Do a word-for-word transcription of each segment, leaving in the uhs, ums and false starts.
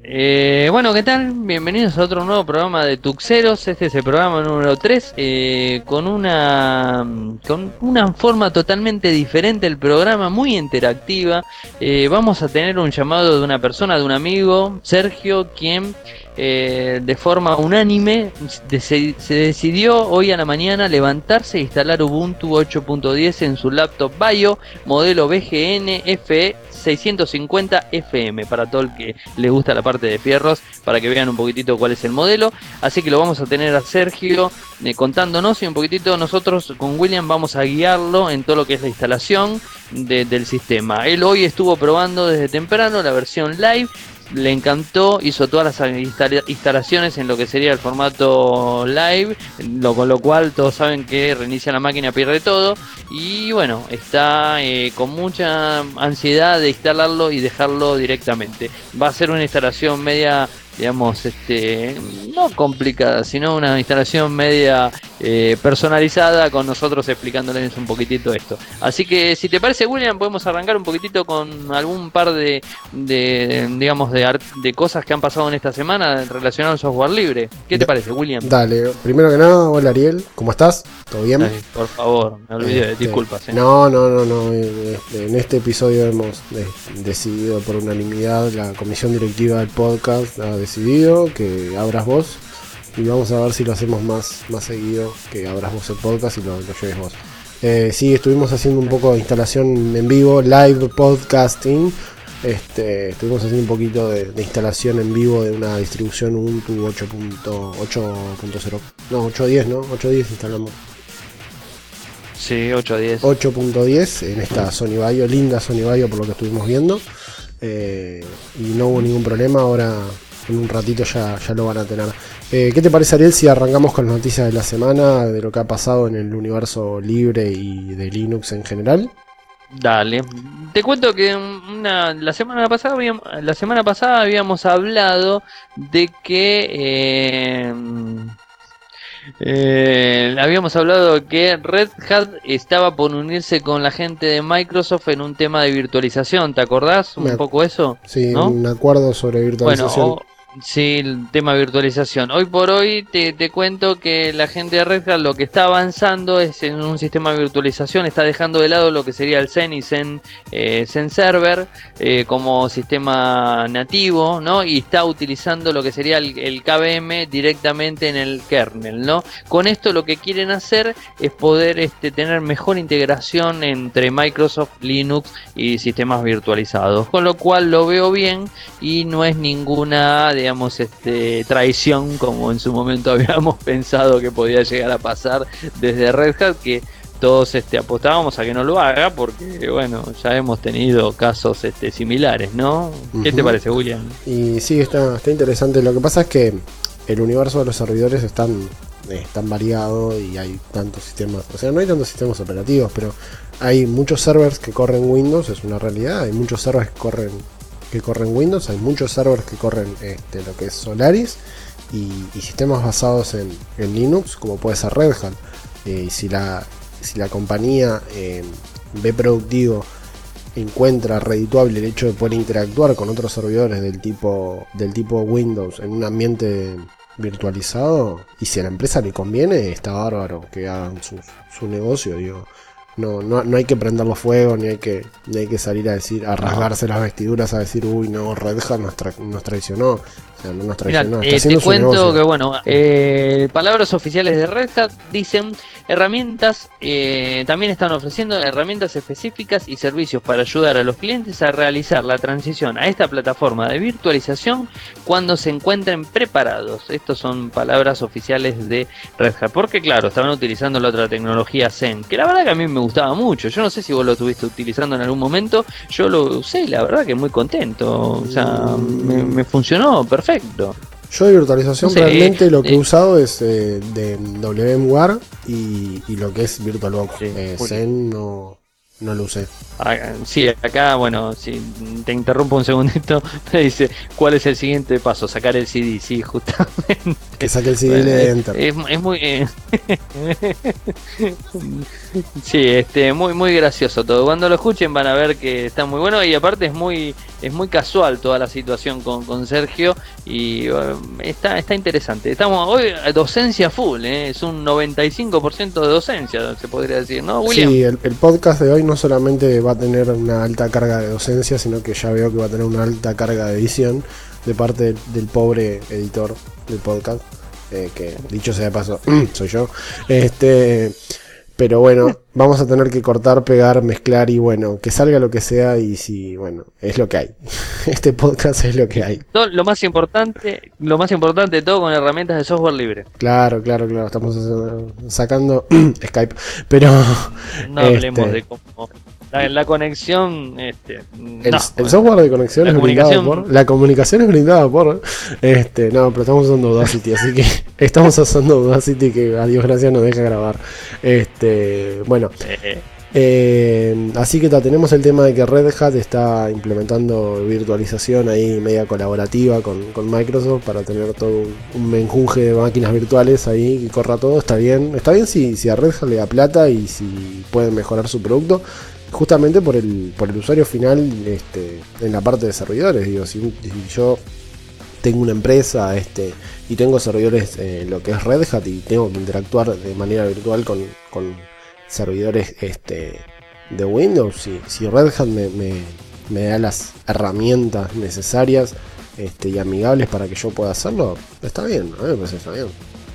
Eh, bueno, ¿qué tal? Bienvenidos a otro nuevo programa de Tuxeros. Este es el programa número tres, eh, con una con una forma totalmente diferente el programa, muy interactiva. Eh, vamos a tener un llamado de una persona, de un amigo, Sergio, quien eh, de forma unánime se, se decidió hoy a la mañana levantarse e instalar Ubuntu ocho punto diez en su laptop Vaio, modelo B G N F E seiscientos cincuenta F M, para todo el que le gusta la parte de fierros, para que vean un poquitito cuál es el modelo. Así que lo vamos a tener a Sergio eh, contándonos, y un poquitito nosotros con William vamos a guiarlo en todo lo que es la instalación de, del sistema. Él hoy estuvo probando desde temprano la versión live, le encantó, hizo todas las instalaciones en lo que sería el formato live, lo, con lo cual todos saben que reinicia la máquina, pierde todo, y bueno, está eh, con mucha ansiedad de instalarlo y dejarlo directamente. Va a ser una instalación media, digamos, este, no complicada, sino una instalación media eh, personalizada, con nosotros explicándoles un poquitito esto. Así que si te parece, William, podemos arrancar un poquitito con algún par de, de digamos, de, de cosas que han pasado en esta semana relacionadas al software libre. ¿Qué te parece, William? Dale, primero que nada, hola Ariel, ¿cómo estás? ¿Todo bien? Ay, por favor, me olvidé, este, disculpas. ¿eh? No, no, no, no. Este, en este episodio hemos eh, decidido por unanimidad, la comisión directiva del podcast ha decidido que abras vos, y vamos a ver si lo hacemos más, más seguido, que abras vos el podcast y lo, lo lleves vos. Eh, sí, estuvimos haciendo un poco de instalación en vivo, live podcasting. Este, estuvimos haciendo un poquito de, de instalación en vivo de una distribución Ubuntu ocho punto cero, no, ocho punto diez, ¿no? ocho punto diez instalamos. Sí, ocho punto diez. ocho punto diez en esta Sony Vaio, linda Sony Vaio por lo que estuvimos viendo. Eh, y no hubo ningún problema, ahora en un ratito ya, ya lo van a tener. Eh, ¿Qué te parece, Ariel, si arrancamos con las noticias de la semana, de lo que ha pasado en el universo libre y de Linux en general? Dale, te cuento que una, la semana pasada habíamos, la semana pasada habíamos hablado de que eh, eh, habíamos hablado de que Red Hat estaba por unirse con la gente de Microsoft en un tema de virtualización. ¿Te acordás un Me, poco eso? Sí, ¿no? Un acuerdo sobre virtualización. Bueno, o, sí, el tema de virtualización. Hoy por hoy te, te cuento que la gente de Red Hat lo que está avanzando es en un sistema de virtualización, está dejando de lado lo que sería el Zen y Zen, eh, Zen Server eh, como sistema nativo, ¿no? Y está utilizando lo que sería el, el K V M directamente en el kernel, ¿no? Con esto lo que quieren hacer es poder este, tener mejor integración entre Microsoft, Linux y sistemas virtualizados, con lo cual lo veo bien y no es ninguna, digamos, este, traición como en su momento habíamos pensado que podía llegar a pasar desde Red Hat, que todos este, apostábamos a que no lo haga, porque bueno, ya hemos tenido casos este, similares, ¿no? ¿Qué uh-huh. te parece, William? Y sí, está, está interesante. Lo que pasa es que el universo de los servidores están, eh, tan variado y hay tantos sistemas, o sea, no hay tantos sistemas operativos, pero hay muchos servers que corren Windows, es una realidad. Hay muchos servers que corren que corren Windows, hay muchos servers que corren este, lo que es Solaris y, y sistemas basados en, en Linux, como puede ser Red Hat. Eh, si, la, si la compañía eh, ve productivo, encuentra redituable el hecho de poder interactuar con otros servidores del tipo, del tipo Windows en un ambiente virtualizado, y si a la empresa le conviene, está bárbaro que hagan su, su negocio, digo. No, no, no hay que prenderlo fuego, ni hay que, ni hay que salir a decir, a rasgarse las vestiduras, a decir, uy, no, Red Hat nos, tra nos traicionó. O sea, no nos traicionó. Mirá, eh, te cuento negocio. que, bueno, eh, palabras oficiales de Red Hat dicen: herramientas, eh, también están ofreciendo herramientas específicas y servicios para ayudar a los clientes a realizar la transición a esta plataforma de virtualización cuando se encuentren preparados. Estas son palabras oficiales de Red Hat, porque claro, estaban utilizando la otra tecnología Zen, que la verdad que a mí me gustaba mucho. Yo no sé si vos lo estuviste utilizando en algún momento, yo lo usé y la verdad que muy contento, o sea, me, me funcionó perfecto. Yo de virtualización no sé, realmente eh, lo que eh, he usado es eh, de VMware y, y lo que es VirtualBox. Sí, eh, Zen no, no lo usé. Ah, sí, acá, bueno, si te interrumpo un segundito, me dice, ¿cuál es el siguiente paso? Sacar el C D, sí, justamente. Que saque el C D y le dé enter. Es, es muy eh, sí, este, muy muy gracioso todo. Cuando lo escuchen van a ver que está muy bueno y aparte es muy es muy casual toda la situación con, con Sergio y uh, está está interesante. Estamos hoy a docencia full, ¿eh? Es un noventa y cinco por ciento de docencia, se podría decir, ¿no, William? Sí, el, el podcast de hoy no solamente va a tener una alta carga de docencia, sino que ya veo que va a tener una alta carga de edición de parte del, del pobre editor del podcast, eh, que dicho sea de paso, soy yo. Este, pero bueno, vamos a tener que cortar, pegar, mezclar y bueno, que salga lo que sea y si, bueno, es lo que hay. Este podcast es lo que hay. Todo, lo más importante, lo más importante de todo con herramientas de software libre. Claro, claro, claro, estamos sacando Skype, pero no hablemos este, de cómo la, la conexión, este, el, no, el software de conexión es brindado por, la comunicación es brindada por, este, no, pero estamos usando Audacity, así que estamos usando Audacity que a Dios gracias nos deja grabar, este, bueno. Sí. Eh, así que ta, tenemos el tema de que Red Hat está implementando virtualización ahí media colaborativa con, con Microsoft para tener todo un, un menjunje de máquinas virtuales ahí que corra todo. Está bien, está bien si, si a Red Hat le da plata y si pueden mejorar su producto, justamente por el, por el usuario final, este, en la parte de servidores. Digo, si, si yo tengo una empresa este, y tengo servidores en eh, lo que es Red Hat y tengo que interactuar de manera virtual con, con servidores este, de Windows, si, si Red Hat me, me, me da las herramientas necesarias este, y amigables para que yo pueda hacerlo, está bien, a mí me parece está bien.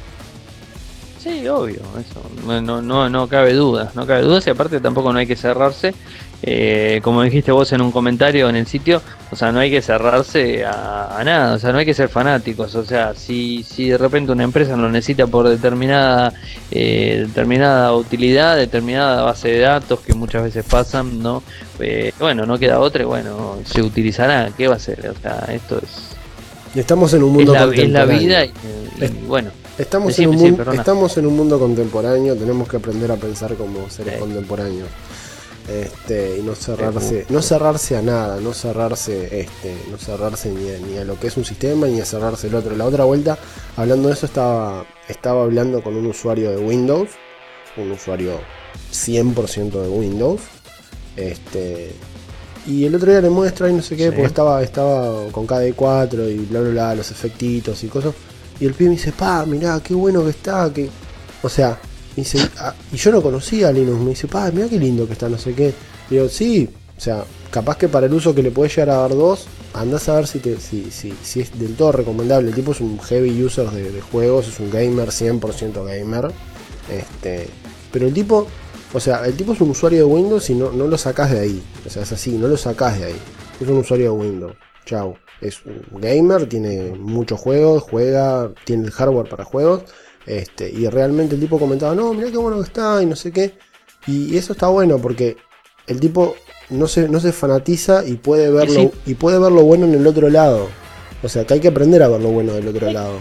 Sí, obvio, eso no, no, no cabe duda, no cabe duda y aparte tampoco no hay que cerrarse, eh, como dijiste vos en un comentario en el sitio, o sea, no hay que cerrarse a, a nada, o sea, no hay que ser fanáticos, o sea, si, si de repente una empresa lo necesita por determinada eh, determinada utilidad, determinada base de datos que muchas veces pasan, no, eh, bueno, no queda otra y bueno, se utilizará, ¿qué va a hacer? O sea, esto es... Estamos en un mundo es la, contemporáneo. Es la vida y, y bueno... Estamos, sí, en un sí, mundo, estamos en un mundo contemporáneo, tenemos que aprender a pensar como seres sí. contemporáneos. Este, y no cerrarse, no cerrarse a nada, no cerrarse, este, no cerrarse ni a, ni a lo que es un sistema, ni a cerrarse el otro. La otra vuelta, hablando de eso, estaba, estaba hablando con un usuario de Windows, un usuario cien por ciento de Windows, este, y el otro día le muestra y no sé qué, sí. porque estaba, estaba con K D cuatro y bla bla bla, los efectitos y cosas. Y el pibe me dice, pa, mirá, qué bueno que está, que... O sea, dice, ah, y yo no conocía a Linux, me dice, pa, mirá qué lindo que está, no sé qué. Y digo, sí, o sea, capaz que para el uso que le puede llegar a dar dos, andás a ver si, te, si, si, si es del todo recomendable. El tipo es un heavy user de, de juegos, es un gamer, cien por ciento gamer. Este, pero el tipo, o sea, el tipo es un usuario de Windows y no, no lo sacás de ahí. O sea, es así, no lo sacás de ahí. Es un usuario de Windows. Chau. Es un gamer, tiene muchos juegos, juega, tiene el hardware para juegos, este, y realmente el tipo comentaba, no, mirá qué bueno que está, y no sé qué, y eso está bueno porque el tipo no se, no se fanatiza y puede verlo, sí. y puede ver lo bueno en el otro lado, o sea que hay que aprender a ver lo bueno del otro lado.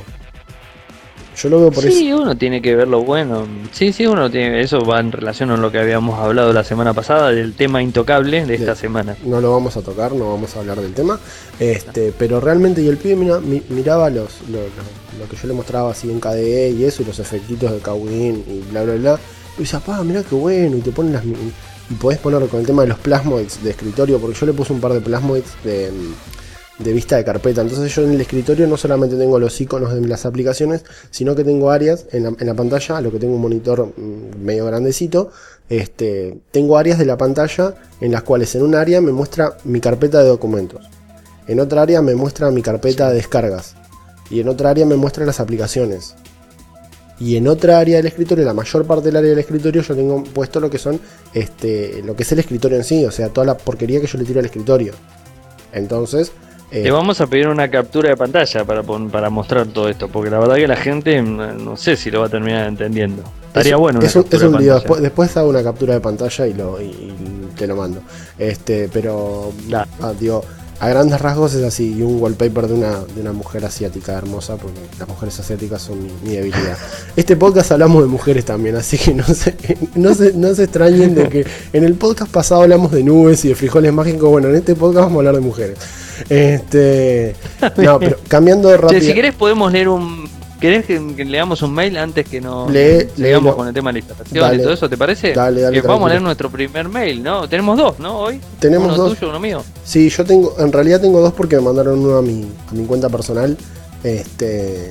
Yo lo veo por eso. Sí, uno tiene que ver lo bueno. Sí, sí, uno tiene. Eso va en relación a lo que habíamos hablado la semana pasada del tema intocable de esta sí. semana. No lo vamos a tocar, no vamos a hablar del tema. Este, pero realmente, y el pibe mira, miraba los, los, los, lo que yo le mostraba así en K D E y eso, y los efectitos de Kawin y bla bla bla. Y dice, pa, mirá qué bueno, y te ponen las. Y podés poner con el tema de los plasmoids de escritorio, porque yo le puse un par de plasmoids de. de vista de carpeta, entonces yo en el escritorio no solamente tengo los iconos de las aplicaciones, sino que tengo áreas en la, en la pantalla, a lo que tengo un monitor medio grandecito, este, tengo áreas de la pantalla en las cuales en un área me muestra mi carpeta de documentos, en otra área me muestra mi carpeta de descargas, y en otra área me muestra las aplicaciones, y en otra área del escritorio, la mayor parte del área del escritorio, yo tengo puesto lo que son, este, lo que es el escritorio en sí, o sea, toda la porquería que yo le tiro al escritorio. Entonces, Eh, Te vamos a pedir una captura de pantalla para, para mostrar todo esto, porque la verdad que la gente no sé si lo va a terminar entendiendo. Estaría es, bueno una es un, captura es un de video, pantalla. Después, después hago una captura de pantalla y, lo, y, y te lo mando. Este, pero ah, digo, a grandes rasgos es así, y un wallpaper de una, de una mujer asiática hermosa, porque las mujeres asiáticas son mi, mi debilidad. Este podcast hablamos de mujeres también, así que no se, no, se, no se extrañen de que en el podcast pasado hablamos de nubes y de frijoles mágicos. Bueno, en este podcast vamos a hablar de mujeres. Este, no, pero cambiando rápido. Si querés podemos leer un ¿Querés que, que leamos un mail antes que nos Lee, sigamos con el tema de la instalación dale, y todo eso? ¿Te parece? Dale, dale, que vamos a tranquilo. leer nuestro primer mail, ¿no? Tenemos dos, ¿no? Hoy. Tenemos uno dos. tuyo, uno mío. Sí, yo tengo, en realidad tengo dos porque me mandaron uno a mi, a mi cuenta personal. Este,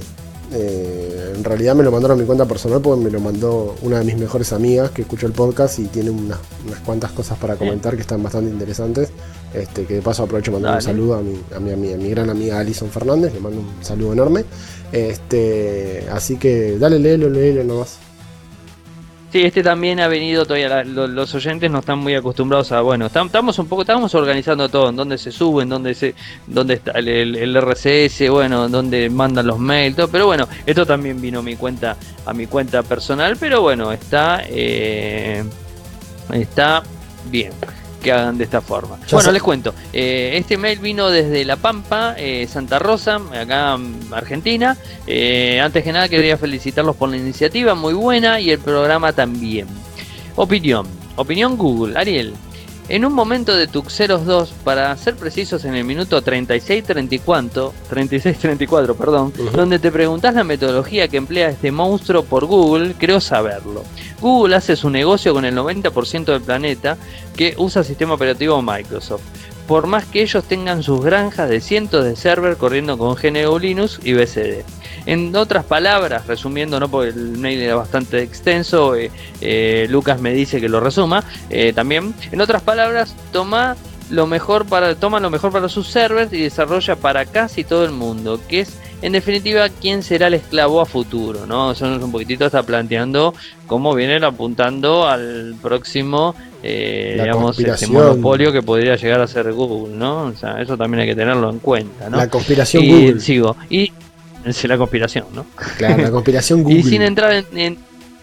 eh, en realidad me lo mandaron a mi cuenta personal porque me lo mandó una de mis mejores amigas que escuchó el podcast y tiene unas, unas cuantas cosas para comentar que están bastante interesantes. Este, que de paso aprovecho para mandar un saludo a mi, a, mi, a, mi, a mi gran amiga Alison Fernández, le mando un saludo enorme. Este, así que dale, léelo, léelo nomás. Sí, este también ha venido todavía, la, lo, los oyentes no están muy acostumbrados a, bueno, estamos un poco, estamos organizando todo, en dónde se suben, dónde se, dónde está el, el, el R S S, bueno, dónde mandan los mails, todo, pero bueno, esto también vino a mi cuenta, a mi cuenta personal, pero bueno, está, eh, está bien que hagan de esta forma. Ya bueno, sé. Les cuento, eh, este mail vino desde La Pampa, eh, Santa Rosa, acá en Argentina. Eh, antes que nada quería felicitarlos por la iniciativa, muy buena, y el programa también. Opinión, opinión Google, Ariel. En un momento de Tuxeros dos, para ser precisos en el minuto treinta y seis treinta y cuatro, perdón, uh-huh. donde te preguntás la metodología que emplea este monstruo por Google, creo saberlo. Google hace su negocio con el noventa por ciento del planeta que usa sistema operativo Microsoft, por más que ellos tengan sus granjas de cientos de servers corriendo con G N U Linux y B C D. En otras palabras, resumiendo, no porque el mail era bastante extenso, eh, eh, Lucas me dice que lo resuma, eh, también, en otras palabras, toma lo mejor para, toma lo mejor para sus servers y desarrolla para casi todo el mundo, que es en definitiva quién será el esclavo a futuro, ¿no? Eso un poquitito está planteando cómo vienen apuntando al próximo eh, digamos, este monopolio que podría llegar a ser Google, ¿no? O sea, eso también hay que tenerlo en cuenta, ¿no? La conspiración y, Google. Sigo. Y es la conspiración, ¿no? Claro, la conspiración Google. Y sin entrar en, en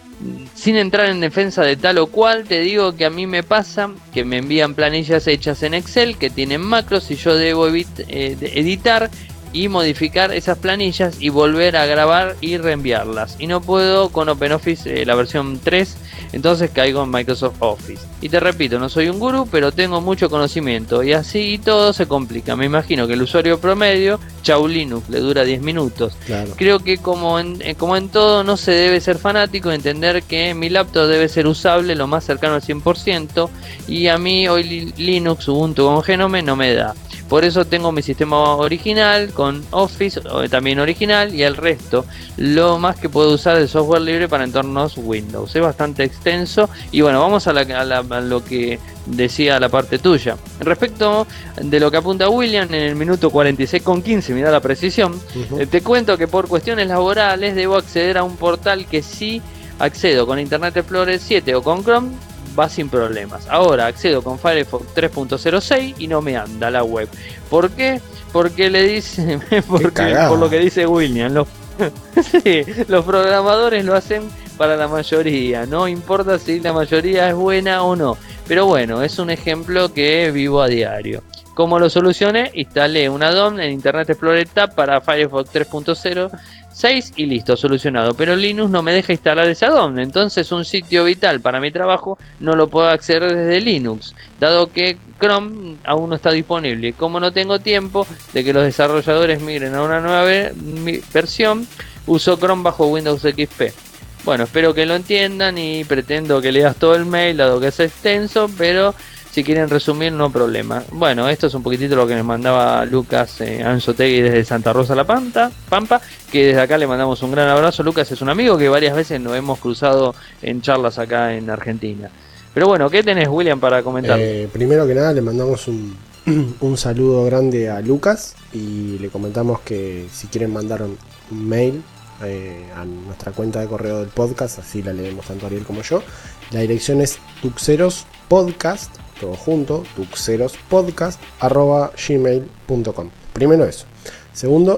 sin entrar en defensa de tal o cual, te digo que a mí me pasa que me envían planillas hechas en Excel que tienen macros y yo debo evit- eh, editar y modificar esas planillas y volver a grabar y reenviarlas, y no puedo con OpenOffice eh, la versión tres, entonces caigo en Microsoft Office. Y te repito, no soy un gurú, pero tengo mucho conocimiento, y así y todo se complica. Me imagino que el usuario promedio, chau Linux, le dura diez minutos. Claro. Creo que como en, eh, como en todo, no se debe ser fanático, entender que mi laptop debe ser usable lo más cercano al cien por ciento, y a mí hoy li- Linux, Ubuntu con Genome no me da. Por eso tengo mi sistema original con Office, también original, y el resto, lo más que puedo usar de software libre para entornos Windows. Es bastante extenso y bueno, vamos a, la, a, la, a lo que decía la parte tuya. Respecto de lo que apunta William en el minuto cuarenta y seis con quince, mira la precisión, uh-huh. eh, te cuento que por cuestiones laborales debo acceder a un portal que sí accedo con Internet Explorer siete o con Chrome, va sin problemas. Ahora accedo con Firefox tres punto cero seis y no me anda la web. ¿Por qué? Porque le dice, porque, por lo que dice William, los, sí, los programadores lo hacen para la mayoría, no importa si la mayoría es buena o no. Pero bueno, es un ejemplo que vivo a diario. ¿Cómo lo solucioné? Instalé una D O M en Internet Explorer Tab para Firefox tres punto cero seis y listo, solucionado. Pero Linux no me deja instalar esa D O M, entonces un sitio vital para mi trabajo no lo puedo acceder desde Linux, dado que Chrome aún no está disponible. Como no tengo tiempo de que los desarrolladores migren a una nueva ver- versión, uso Chrome bajo Windows X P. Bueno, espero que lo entiendan y pretendo que leas todo el mail, dado que es extenso, pero si quieren resumir, no problema. Bueno, esto es un poquitito lo que nos mandaba Lucas eh, Anzotegui desde Santa Rosa La Pampa, Pampa, que desde acá le mandamos un gran abrazo. Lucas es un amigo que varias veces nos hemos cruzado en charlas acá en Argentina. Pero bueno, ¿qué tenés, William, para comentar? Eh, primero que nada le mandamos un, un saludo grande a Lucas y le comentamos que si quieren mandar un, un mail eh, a nuestra cuenta de correo del podcast, así la leemos tanto Ariel como yo. La dirección es tuxerospodcast, todo junto, tuxerospodcast arroba gmail punto com. Primero eso. Segundo,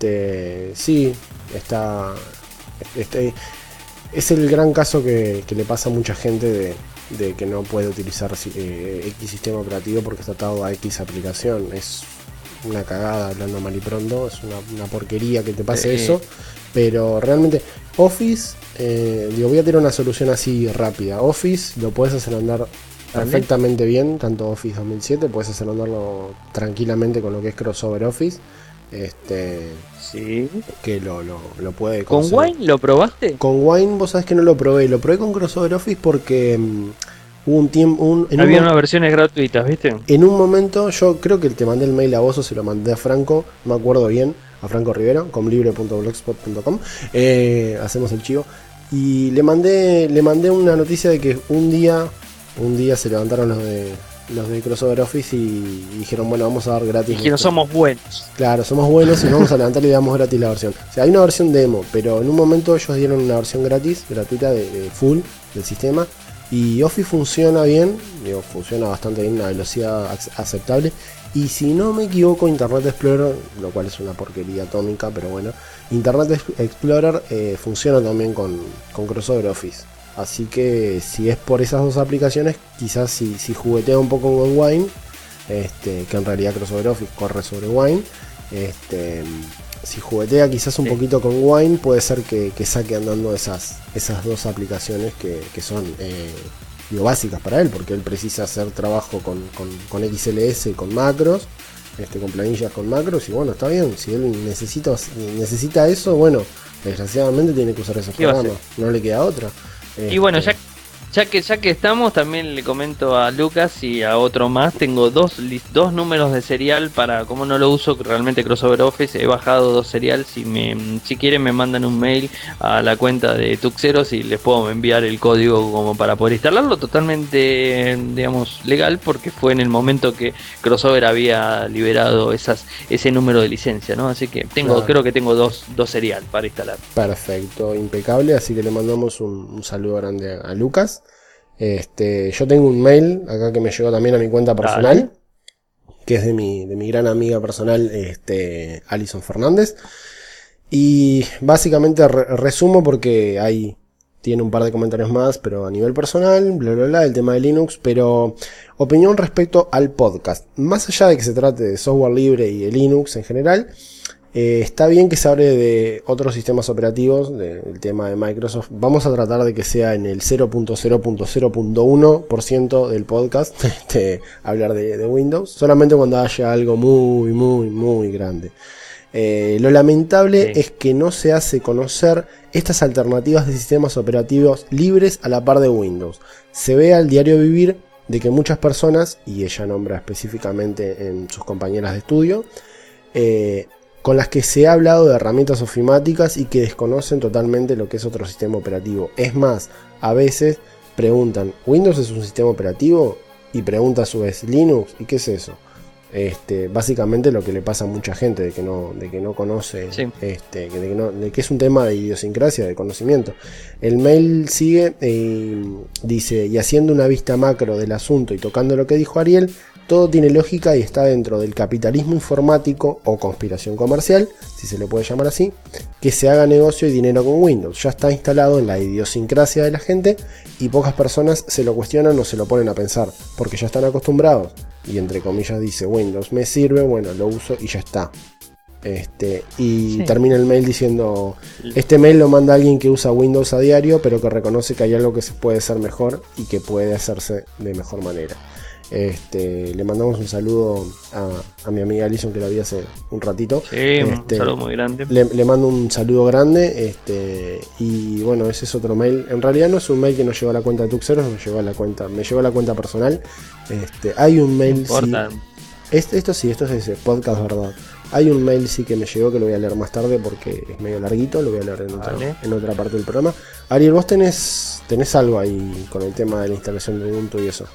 este sí, está este, es el gran caso que, que le pasa a mucha gente de, de que no puede utilizar eh, X sistema operativo porque está atado a X aplicación. Es una cagada, hablando mal y pronto, es una, una porquería que te pase sí. eso, pero realmente Office, eh, digo, voy a tener una solución así rápida. Office lo puedes hacer andar perfectamente bien, tanto Office dos mil siete puedes hacer andarlo tranquilamente con lo que es Crossover Office, Este, Sí. que lo, lo, lo puede ¿Con conseguir. Wine lo probaste? Con Wine, vos sabés que no lo probé. Lo probé con Crossover Office porque um, hubo un tiempo. Un, en Había un, unas versiones gratuitas, ¿viste? En un momento, yo creo que te mandé el mail a vos o se lo mandé a Franco, no me acuerdo bien, a Franco Rivero, comlibre punto blogspot punto com. Eh, hacemos el chivo. Y le mandé, le mandé una noticia de que un día, un día se levantaron los de los de Crossover Office y, y dijeron, bueno, vamos a dar gratis. Y que no somos buenos. Claro, somos buenos y nos vamos a levantar y le damos gratis la versión. O sea, hay una versión demo, pero en un momento ellos dieron una versión gratis, gratuita, de, de full del sistema. Y Office funciona bien, digo, funciona bastante bien, una velocidad aceptable. Y si no me equivoco, Internet Explorer, lo cual es una porquería atómica, pero bueno, Internet Explorer eh, funciona también con, con Crossover Office. Así que si es por esas dos aplicaciones, quizás si, si juguetea un poco con Wine, este, que en realidad Crossover Office corre sobre Wine, este, si juguetea quizás un sí. poquito con Wine, puede ser que, que saque andando esas, esas dos aplicaciones que, que son eh, digo, básicas para él, porque él precisa hacer trabajo con, con, con X L S, con macros, este, con planillas con macros, y bueno, está bien, si él necesita, necesita eso, bueno, desgraciadamente tiene que usar esos programas, no le queda otra. Y este... bueno, ya Ya que ya que estamos, también le comento a Lucas y a otro más, tengo dos dos números de serial para, como no lo uso realmente Crossover Office, he bajado dos serial, si me si quieren me mandan un mail a la cuenta de Tuxeros y les puedo enviar el código como para poder instalarlo, totalmente, digamos, legal, porque fue en el momento que Crossover había liberado esas ese número de licencia, ¿no? Así que tengo claro. creo que tengo dos, dos serial para instalar. Perfecto, impecable, así que le mandamos un, un saludo grande a Lucas. Este, yo tengo un mail acá que me llegó también a mi cuenta personal, Dale. que es de mi, de mi gran amiga personal, este, Alison Fernández. Y básicamente re resumo porque ahí tiene un par de comentarios más, pero a nivel personal, bla bla bla, el tema de Linux, pero opinión respecto al podcast. Más allá de que se trate de software libre y de Linux en general, Eh, está bien que se hable de otros sistemas operativos, del tema de Microsoft. Vamos a tratar de que sea en el cero punto cero punto cero punto uno por ciento del podcast este, hablar de, de Windows, solamente cuando haya algo muy, muy, muy grande. Eh, lo lamentable sí. es que no se hace conocer estas alternativas de sistemas operativos libres a la par de Windows. Se ve al diario vivir de que muchas personas, y ella nombra específicamente en sus compañeras de estudio, eh, con las que se ha hablado de herramientas ofimáticas y que desconocen totalmente lo que es otro sistema operativo. Es más, a veces preguntan, ¿Windows es un sistema operativo? Y pregunta a su vez, ¿Linux? ¿Y qué es eso? Este, básicamente lo que le pasa a mucha gente, de que no, de que no conoce, sí. este, de, que no, de que es un tema de idiosincrasia, de conocimiento. El mail sigue y dice, y haciendo una vista macro del asunto y tocando lo que dijo Ariel, todo tiene lógica y está dentro del capitalismo informático o conspiración comercial, si se le puede llamar así, que se haga negocio y dinero con Windows. Ya está instalado en la idiosincrasia de la gente y pocas personas se lo cuestionan o se lo ponen a pensar, porque ya están acostumbrados. Y entre comillas dice, Windows me sirve, bueno, lo uso y ya está. Este, y sí. termina el mail diciendo, este mail lo manda alguien que usa Windows a diario, pero que reconoce que hay algo que se puede hacer mejor y que puede hacerse de mejor manera. Este, le mandamos un saludo a, a mi amiga Alison, que la vi hace un ratito. Sí, este, un saludo muy grande. Le, le mando un saludo grande. Este, y bueno, ese es otro mail. En realidad no es un mail que nos llegó a la cuenta de Tuxeros, nos llegó a la cuenta, me llegó a la cuenta personal. Este, hay un mail. Sí, este, esto sí, esto es ese podcast, ¿verdad? Hay un mail sí que me llegó que lo voy a leer más tarde porque es medio larguito, lo voy a leer en otra, vale. en otra parte del programa. Ariel, vos tenés, tenés algo ahí con el tema de la instalación de Ubuntu y eso.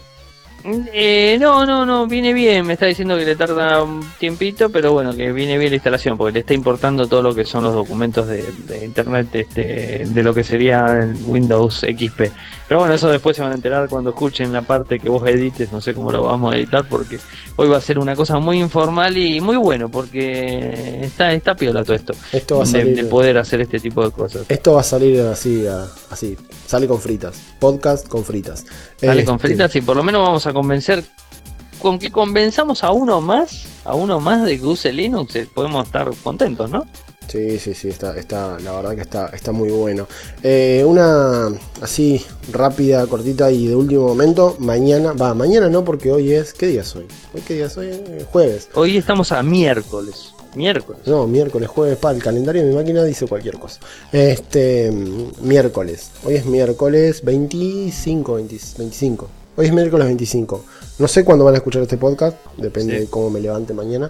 Eh, no, no, no, viene bien, me está diciendo que le tarda un tiempito, pero bueno, que viene bien la instalación, porque le está importando todo lo que son los documentos de, de internet, este, de lo que sería el Windows X P. Pero bueno, eso después se van a enterar cuando escuchen la parte que vos edites, no sé cómo lo vamos a editar, porque hoy va a ser una cosa muy informal y muy bueno, porque está, está piola todo esto, esto va a salir, de, de poder hacer este tipo de cosas. Esto va a salir así, así, sale con fritas, podcast con fritas. Sale este... con fritas y por lo menos vamos a convencer, con que convenzamos a uno más, a uno más de que use Linux, podemos estar contentos, ¿no? Sí, sí, sí, está, está, la verdad que está, está muy bueno. Eh, una así rápida, cortita y de último momento, mañana, va, mañana no porque hoy es, ¿qué día es hoy? ¿Hoy qué día es hoy? Eh, jueves. Hoy estamos a miércoles. Miércoles. No, miércoles, jueves, pa, el calendario de mi máquina dice cualquier cosa. Este, miércoles. Hoy es miércoles veinticinco, veinte, veinticinco. Hoy es miércoles veinticinco. No sé cuándo van a escuchar este podcast, depende sí. de cómo me levante mañana.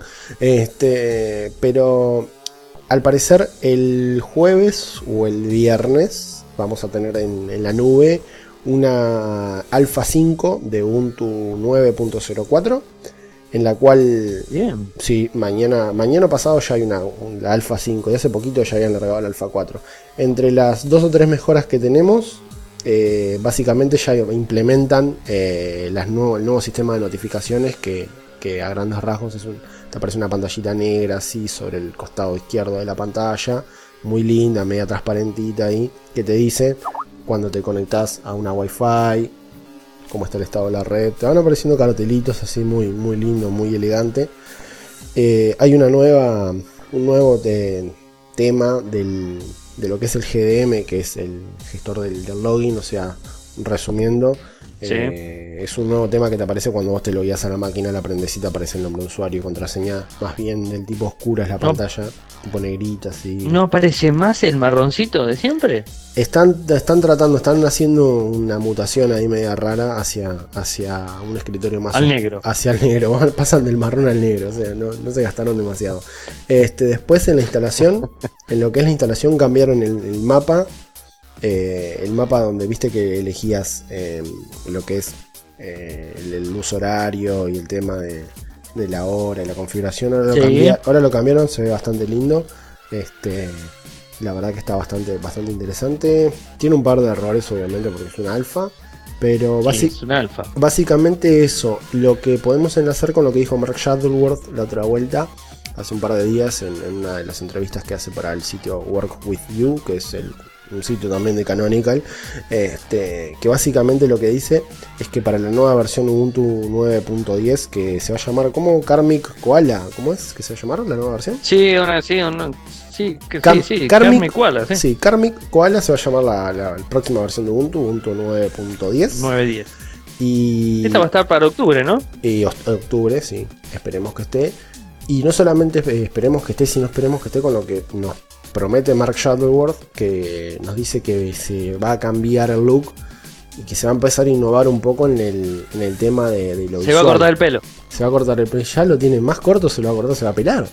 Este, pero al parecer el jueves o el viernes vamos a tener en, en la nube una Alpha cinco de Ubuntu nueve punto cero cuatro. En la cual, bien. Sí, mañana, mañana pasado ya hay una, la Alpha cinco, y hace poquito ya habían largado la Alpha cuatro. Entre las dos o tres mejoras que tenemos, eh, básicamente ya implementan eh, las nuevo, el nuevo sistema de notificaciones que, que a grandes rasgos es un, te aparece una pantallita negra así sobre el costado izquierdo de la pantalla, muy linda, media transparentita ahí, que te dice cuando te conectas a una Wi-Fi, cómo está el estado de la red. Te van apareciendo cartelitos así muy, muy lindo, muy elegante. Eh, hay una nueva, un nuevo te, tema del, de lo que es el G D M, que es el gestor del, del login. O sea, resumiendo, sí. eh, es un nuevo tema que te aparece cuando vos te logueas a la máquina. La prendecita aparece el nombre de usuario y contraseña, más bien del tipo oscura es la pantalla, no, tipo negrita así. ¿No aparece más el marroncito de siempre? Están, están tratando, están haciendo una mutación ahí media rara hacia, hacia un escritorio más... Al negro. Hacia el negro, pasan del marrón al negro, o sea, no, no se gastaron demasiado. Este, después en la instalación, en lo que es la instalación cambiaron el, el mapa, eh, el mapa donde viste que elegías eh, lo que es eh, el, el uso horario y el tema de, de la hora y la configuración. Ahora lo, sí. cambia, ahora lo cambiaron, se ve bastante lindo. Este... La verdad que está bastante, bastante interesante. Tiene un par de errores, obviamente, porque es una alfa. Pero sí, es una alfa. Básicamente eso. Lo que podemos enlazar con lo que dijo Mark Shuttleworth la otra vuelta, hace un par de días, en, en una de las entrevistas que hace para el sitio Work With You, que es el, un sitio también de Canonical. Este, que básicamente lo que dice es que para la nueva versión Ubuntu nueve punto diez, que se va a llamar como Karmic Koala. ¿Cómo es que se va a llamar la nueva versión? Sí, ahora sí, una... Sí, que, Cam sí, sí, Karmic, Karmic Koala, ¿sí? Sí, Karmic Koala se va a llamar la, la, la próxima versión de Ubuntu, Ubuntu nueve punto diez. nueve punto diez. Y esta va a estar para octubre, ¿no? Y octubre, sí, esperemos que esté. Y no solamente esperemos que esté, sino esperemos que esté con lo que nos promete Mark Shuttleworth, que nos dice que se va a cambiar el look y que se va a empezar a innovar un poco en el, en el tema de, de lo se visual. Va a cortar el pelo. Se va a cortar el pelo. Ya lo tiene más corto, se lo va a cortar, se va a pelar.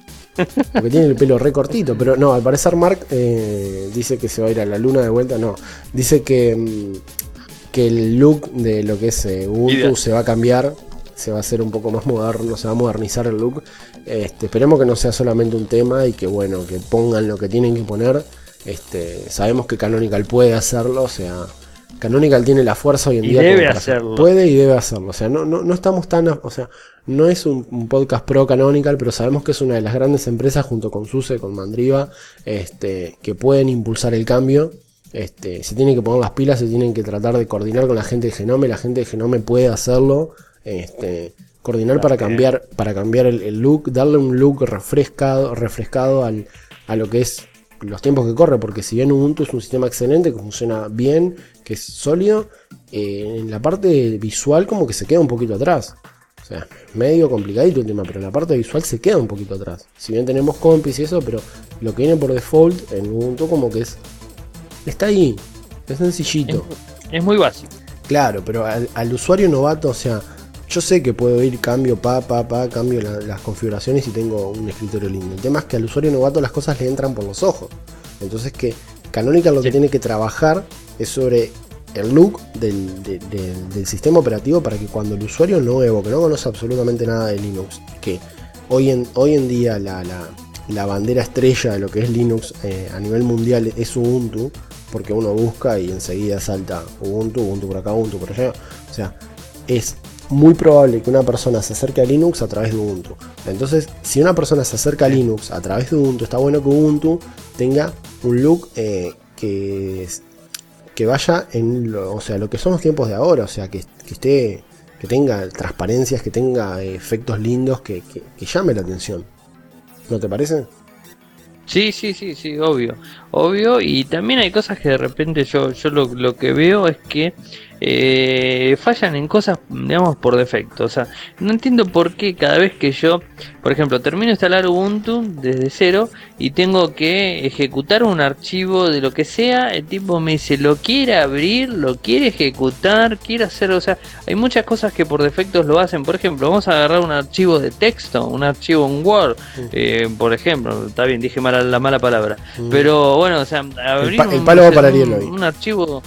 Porque tiene el pelo re cortito. Pero no, al parecer Mark eh, dice que se va a ir a la luna de vuelta. No, dice que, que el look de lo que es eh, Ubuntu Ideal. Se va a cambiar. Se va a hacer un poco más moderno, se va a modernizar el look. Este, esperemos que no sea solamente un tema y que bueno, que pongan lo que tienen que poner. Este, sabemos que Canonical puede hacerlo, o sea, Canonical tiene la fuerza hoy en y día. Debe hacerlo. Puede y debe hacerlo. O sea, no, no, no estamos tan, o sea, no es un, un podcast pro Canonical, pero sabemos que es una de las grandes empresas junto con SUSE, con Mandriva, este, que pueden impulsar el cambio. Este, se tienen que poner las pilas, se tienen que tratar de coordinar con la gente de Genome. La gente de Genome puede hacerlo. Este, coordinar para cambiar, para cambiar el, el look, darle un look refrescado, refrescado al, a lo que es los tiempos que corre, porque si bien Ubuntu es un sistema excelente, que funciona bien, que es sólido, eh, en la parte visual como que se queda un poquito atrás. O sea, medio complicadito el tema, pero en la parte visual se queda un poquito atrás. Si bien tenemos compis y eso, pero lo que viene por default en Ubuntu como que es, está ahí, es sencillito. Es, es muy básico. Claro, pero al, al usuario novato, o sea, yo sé que puedo ir, cambio, pa, pa, pa, cambio la, las configuraciones y tengo un escritorio lindo. El tema es que al usuario novato las cosas le entran por los ojos. Entonces que Canonical lo que sí. tiene que trabajar es sobre el look del, de, de, del sistema operativo, para que cuando el usuario nuevo, que no conoce absolutamente nada de Linux, que hoy en, hoy en día la, la, la bandera estrella de lo que es Linux eh, a nivel mundial es Ubuntu, porque uno busca y enseguida salta Ubuntu, Ubuntu por acá, Ubuntu por allá. O sea, es muy probable que una persona se acerque a Linux a través de Ubuntu. Entonces, si una persona se acerca a Linux a través de Ubuntu, está bueno que Ubuntu tenga un look eh, que, que vaya en lo, o sea, lo que son los tiempos de ahora. O sea, que, que esté, que tenga transparencias, que tenga efectos lindos, que, que, que llame la atención. ¿No te parece? Sí, sí, sí, sí, obvio, obvio. Y también hay cosas que de repente yo, yo lo, lo que veo es que eh, fallan en cosas, digamos, por defecto. O sea, no entiendo por qué cada vez que yo, por ejemplo, termino de instalar Ubuntu desde cero y tengo que ejecutar un archivo de lo que sea, el tipo me dice, lo quiere abrir, lo quiere ejecutar, quiere hacer, o sea, hay muchas cosas que por defecto lo hacen. Por ejemplo, vamos a agarrar un archivo de texto, un archivo en Word, eh, por ejemplo, está bien, dije mala, la mala palabra, mm. pero bueno, o sea, abrir el, pa el palo un, va para un, Ariel hoy. un archivo...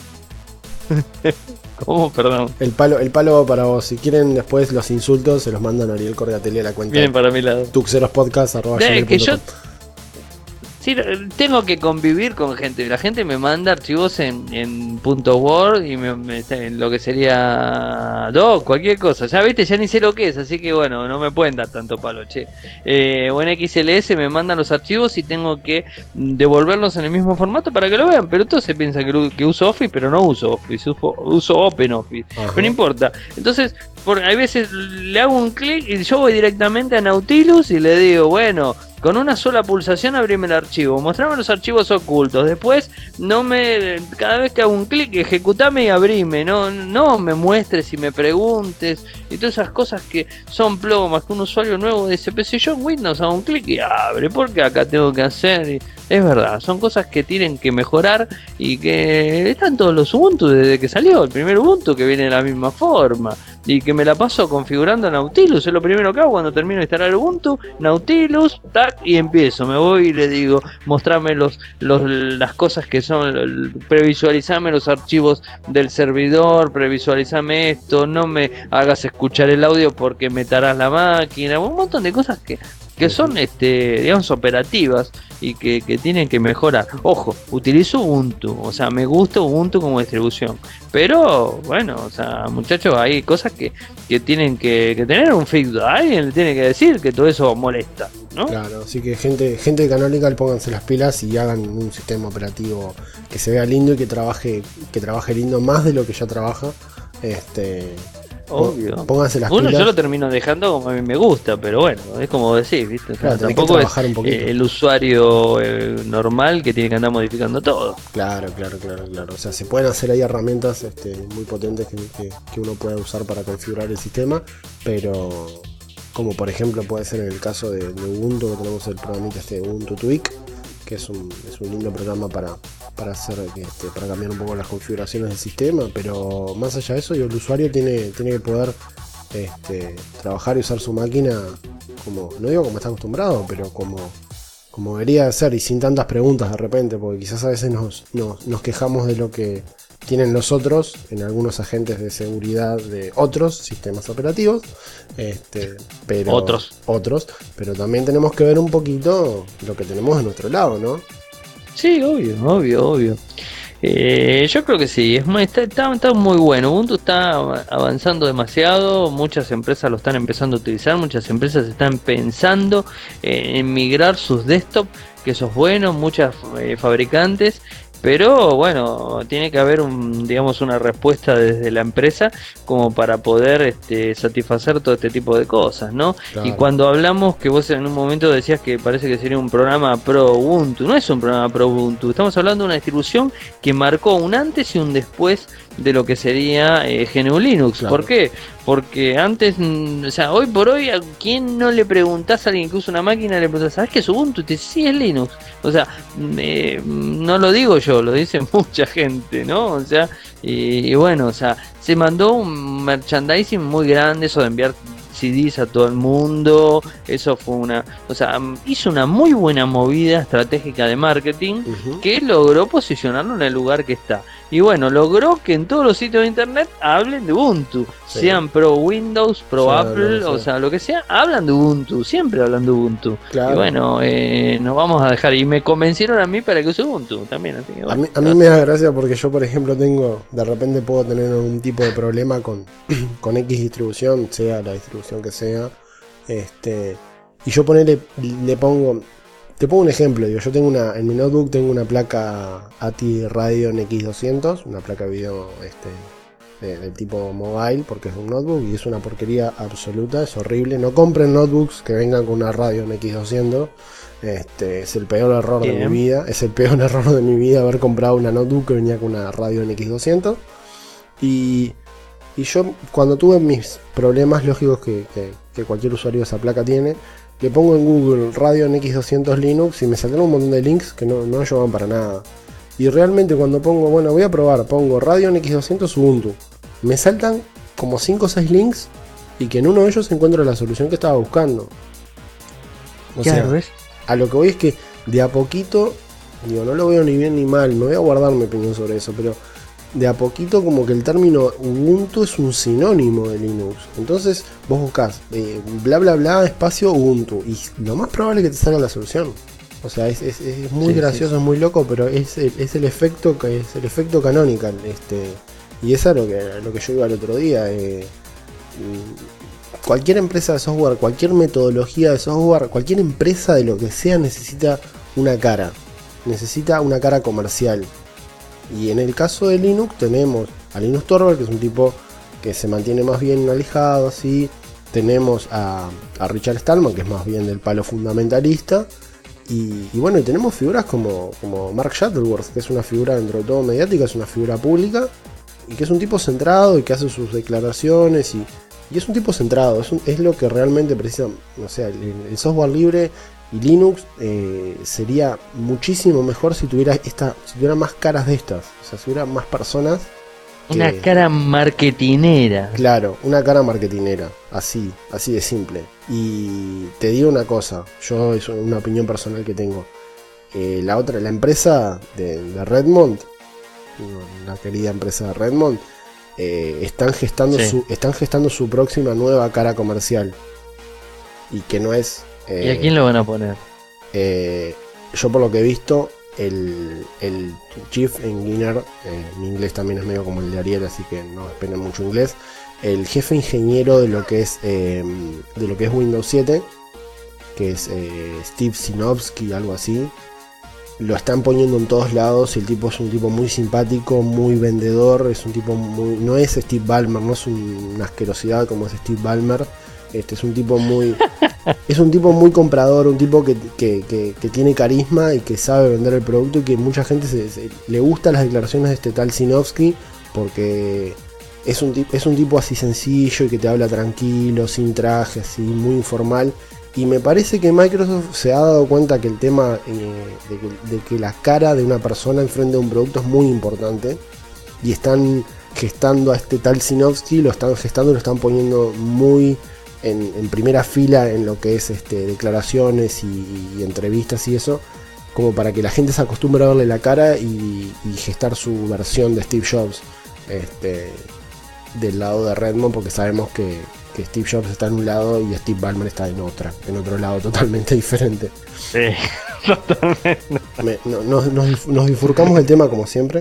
¿Cómo? Perdón. El palo, el palo va para vos. Si quieren después los insultos, se los mandan a Ariel Corgatelli a la cuenta. Vienen para mi lado. tuxerospodcast arroba gmail punto com. Que yo sí, tengo que convivir con gente. La gente me manda archivos en, en .word y me, me, en lo que sería doc, cualquier cosa. Ya viste, ya ni sé lo que es, así que bueno, no me pueden dar tanto palo, che. Eh, o en X L S me mandan los archivos y tengo que devolverlos en el mismo formato para que lo vean. Pero entonces piensan que, que uso Office, pero no uso Office, uso, uso OpenOffice. Ajá. Pero no importa. Entonces, por, hay veces le hago un clic y yo voy directamente a Nautilus y le digo, bueno, con una sola pulsación abrime el archivo, mostrame los archivos ocultos, después no me, cada vez que hago un clic, ejecutame y abrime, no, no me muestres y me preguntes, y todas esas cosas que son plomas, que un usuario nuevo dice, pero si yo en Windows hago un clic y abre, ¿por qué acá tengo que hacer? Y es verdad, son cosas que tienen que mejorar y que están todos los Ubuntu desde que salió, el primer Ubuntu que viene de la misma forma, y que me la paso configurando Nautilus, es lo primero que hago cuando termino de instalar Ubuntu, Nautilus, tac, y empiezo, me voy y le digo, mostrame los, los, las cosas que son, previsualizame los archivos del servidor, previsualizame esto, no me hagas escuchar el audio porque me tarás la máquina, un montón de cosas que, que son, este, digamos, operativas y que, que tienen que mejorar. Ojo, utilizo Ubuntu, o sea, me gusta Ubuntu como distribución, pero bueno, o sea, muchachos, hay cosas que, que tienen que, que tener un feedback, alguien le tiene que decir que todo eso molesta, ¿no? Claro, así que gente, gente de Canonical, pónganse las pilas y hagan un sistema operativo que se vea lindo y que trabaje, que trabaje lindo más de lo que ya trabaja. Este, obvio. Pónganse las Uno pilas. Yo lo termino dejando como a mí me gusta, pero bueno, es como decís, ¿viste? O sea, claro, tampoco es eh, el usuario eh, normal que tiene que andar modificando todo. Claro, claro, claro, claro. O sea, se pueden hacer ahí herramientas este, muy potentes que, que, que uno puede usar para configurar el sistema, pero como por ejemplo puede ser en el caso de, de Ubuntu, que tenemos el programita este Ubuntu Tweak, que es un, es un lindo programa para, para hacer este, para cambiar un poco las configuraciones del sistema, pero más allá de eso, el usuario tiene, tiene que poder este, trabajar y usar su máquina como, no digo como está acostumbrado, pero como, como debería ser y sin tantas preguntas de repente, porque quizás a veces nos, nos, nos quejamos de lo que tienen los otros en algunos agentes de seguridad de otros sistemas operativos, este, pero otros, otros, pero también tenemos que ver un poquito lo que tenemos de nuestro lado, ¿no? Sí, obvio, obvio, obvio. Eh, yo creo que sí, es muy, está, está, está muy bueno. Ubuntu está avanzando demasiado, muchas empresas lo están empezando a utilizar, muchas empresas están pensando eh, en migrar sus desktops, que eso es bueno, muchas eh, fabricantes. Pero bueno, tiene que haber un, digamos, una respuesta desde la empresa como para poder este, satisfacer todo este tipo de cosas, ¿no? Claro. Y cuando hablamos, que vos en un momento decías que parece que sería un programa pro Ubuntu, no es un programa pro Ubuntu, estamos hablando de una distribución que marcó un antes y un después de lo que sería eh, G N U Linux. Claro. ¿Por qué? Porque antes, o sea, hoy por hoy, ¿a quién no le preguntás a alguien que usa una máquina, le preguntás, ¿sabes qué es Ubuntu? Y te dice, sí, es Linux. O sea, eh, no lo digo yo, lo dice mucha gente, ¿no? O sea, y, y bueno, o sea, se mandó un merchandising muy grande, eso de enviar C Ds a todo el mundo, eso fue una, o sea, hizo una muy buena movida estratégica de marketing uh-huh. que logró posicionarlo en el lugar que está. Y bueno, logró que en todos los sitios de internet hablen de Ubuntu, sí. sean pro Windows, pro sí, Apple, no, o sí. sea, lo que sea, hablan de Ubuntu, siempre hablan de Ubuntu. Claro. Y bueno, eh, nos vamos a dejar, y me convencieron a mí para que use Ubuntu también. Así que, bueno, a, mí, a mí me da gracia porque yo, por ejemplo, tengo, de repente puedo tener algún tipo de problema con, con X distribución, sea la distribución que sea, este, y yo ponerle, le pongo... Te pongo un ejemplo, digo, yo tengo una, en mi notebook tengo una placa A T I Radeon X doscientos, una placa de video este, de, de tipo mobile, porque es un notebook y es una porquería absoluta, es horrible. No compren notebooks que vengan con una Radeon X doscientos, este, es el peor error Bien. de mi vida, es el peor error de mi vida haber comprado una notebook que venía con una Radeon X doscientos. Y, y yo cuando tuve mis problemas lógicos que, que, que cualquier usuario de esa placa tiene, le pongo en Google Radeon X doscientos Linux y me saldrán un montón de links que no, no ayudan para nada. Y realmente cuando pongo, bueno, voy a probar, pongo Radeon X doscientos Ubuntu, me saltan como cinco o seis links y que en uno de ellos encuentro la solución que estaba buscando. O sea, ¿ves? A lo que voy es que de a poquito, digo, no lo veo ni bien ni mal, me voy a guardar mi opinión sobre eso, pero de a poquito como que el término Ubuntu es un sinónimo de Linux. Entonces vos buscás eh, bla bla bla espacio Ubuntu y lo más probable es que te salga la solución. O sea, es, es, es muy sí, gracioso, sí. es muy loco, pero es el, es el efecto que es el efecto canonical, este, y eso es lo que, lo que yo iba el otro día. Eh, cualquier empresa de software, cualquier metodología de software, cualquier empresa de lo que sea necesita una cara, necesita una cara comercial. Y en el caso de Linux tenemos a Linus Torvald, que es un tipo que se mantiene más bien alejado, así. Tenemos a, a Richard Stallman, que es más bien del palo fundamentalista. Y, y bueno, y tenemos figuras como, como Mark Shuttleworth, que es una figura dentro de todo mediática, es una figura pública, y que es un tipo centrado y que hace sus declaraciones, y, y es un tipo centrado, es, un, es lo que realmente precisa. O sea, el, el software libre y Linux eh, sería muchísimo mejor si tuviera esta, si tuviera más caras de estas, o sea, si hubiera más personas. Que, una cara marketinera. Claro, una cara marketinera, así, así de simple. Y te digo una cosa, yo es una opinión personal que tengo. Eh, la otra, la empresa de, de Redmond, la querida empresa de Redmond, eh, están gestando sí. su, están gestando su próxima nueva cara comercial. Y que no es. Eh, ¿Y a quién lo van a poner? Eh, yo por lo que he visto, el, el Chief Engineer, eh, mi inglés también es medio como el de Ariel, así que no esperen mucho inglés. El jefe ingeniero de lo que es eh, de lo que es Windows siete, que es eh, Steve Sinofsky, algo así, lo están poniendo en todos lados. Y el tipo es un tipo muy simpático, muy vendedor, es un tipo muy, no es Steve Ballmer, no es un, una asquerosidad como es Steve Ballmer. Este es un tipo muy es un tipo muy comprador, un tipo que, que, que, que tiene carisma y que sabe vender el producto, y que mucha gente se, se, le gustan las declaraciones de este tal Sinofsky, porque es un, es un tipo así sencillo y que te habla tranquilo, sin traje, así muy informal. Y me parece que Microsoft se ha dado cuenta que el tema eh, de, que, de que la cara de una persona enfrente de un producto es muy importante, y están gestando a este tal Sinofsky, lo están gestando y lo están poniendo muy En, en primera fila en lo que es este, declaraciones y, y entrevistas y eso, como para que la gente se acostumbre a verle la cara y, y gestar su versión de Steve Jobs este, del lado de Redmond, porque sabemos que, que Steve Jobs está en un lado y Steve Ballmer está en otra, en otro lado totalmente diferente. Sí, totalmente. Me, no, no, nos, nos bifurcamos el tema como siempre.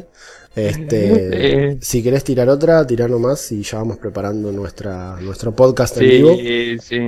Este, eh. Si querés tirar otra, tirar nomás y ya vamos preparando nuestra nuestro podcast sí, en vivo. Sí, sí.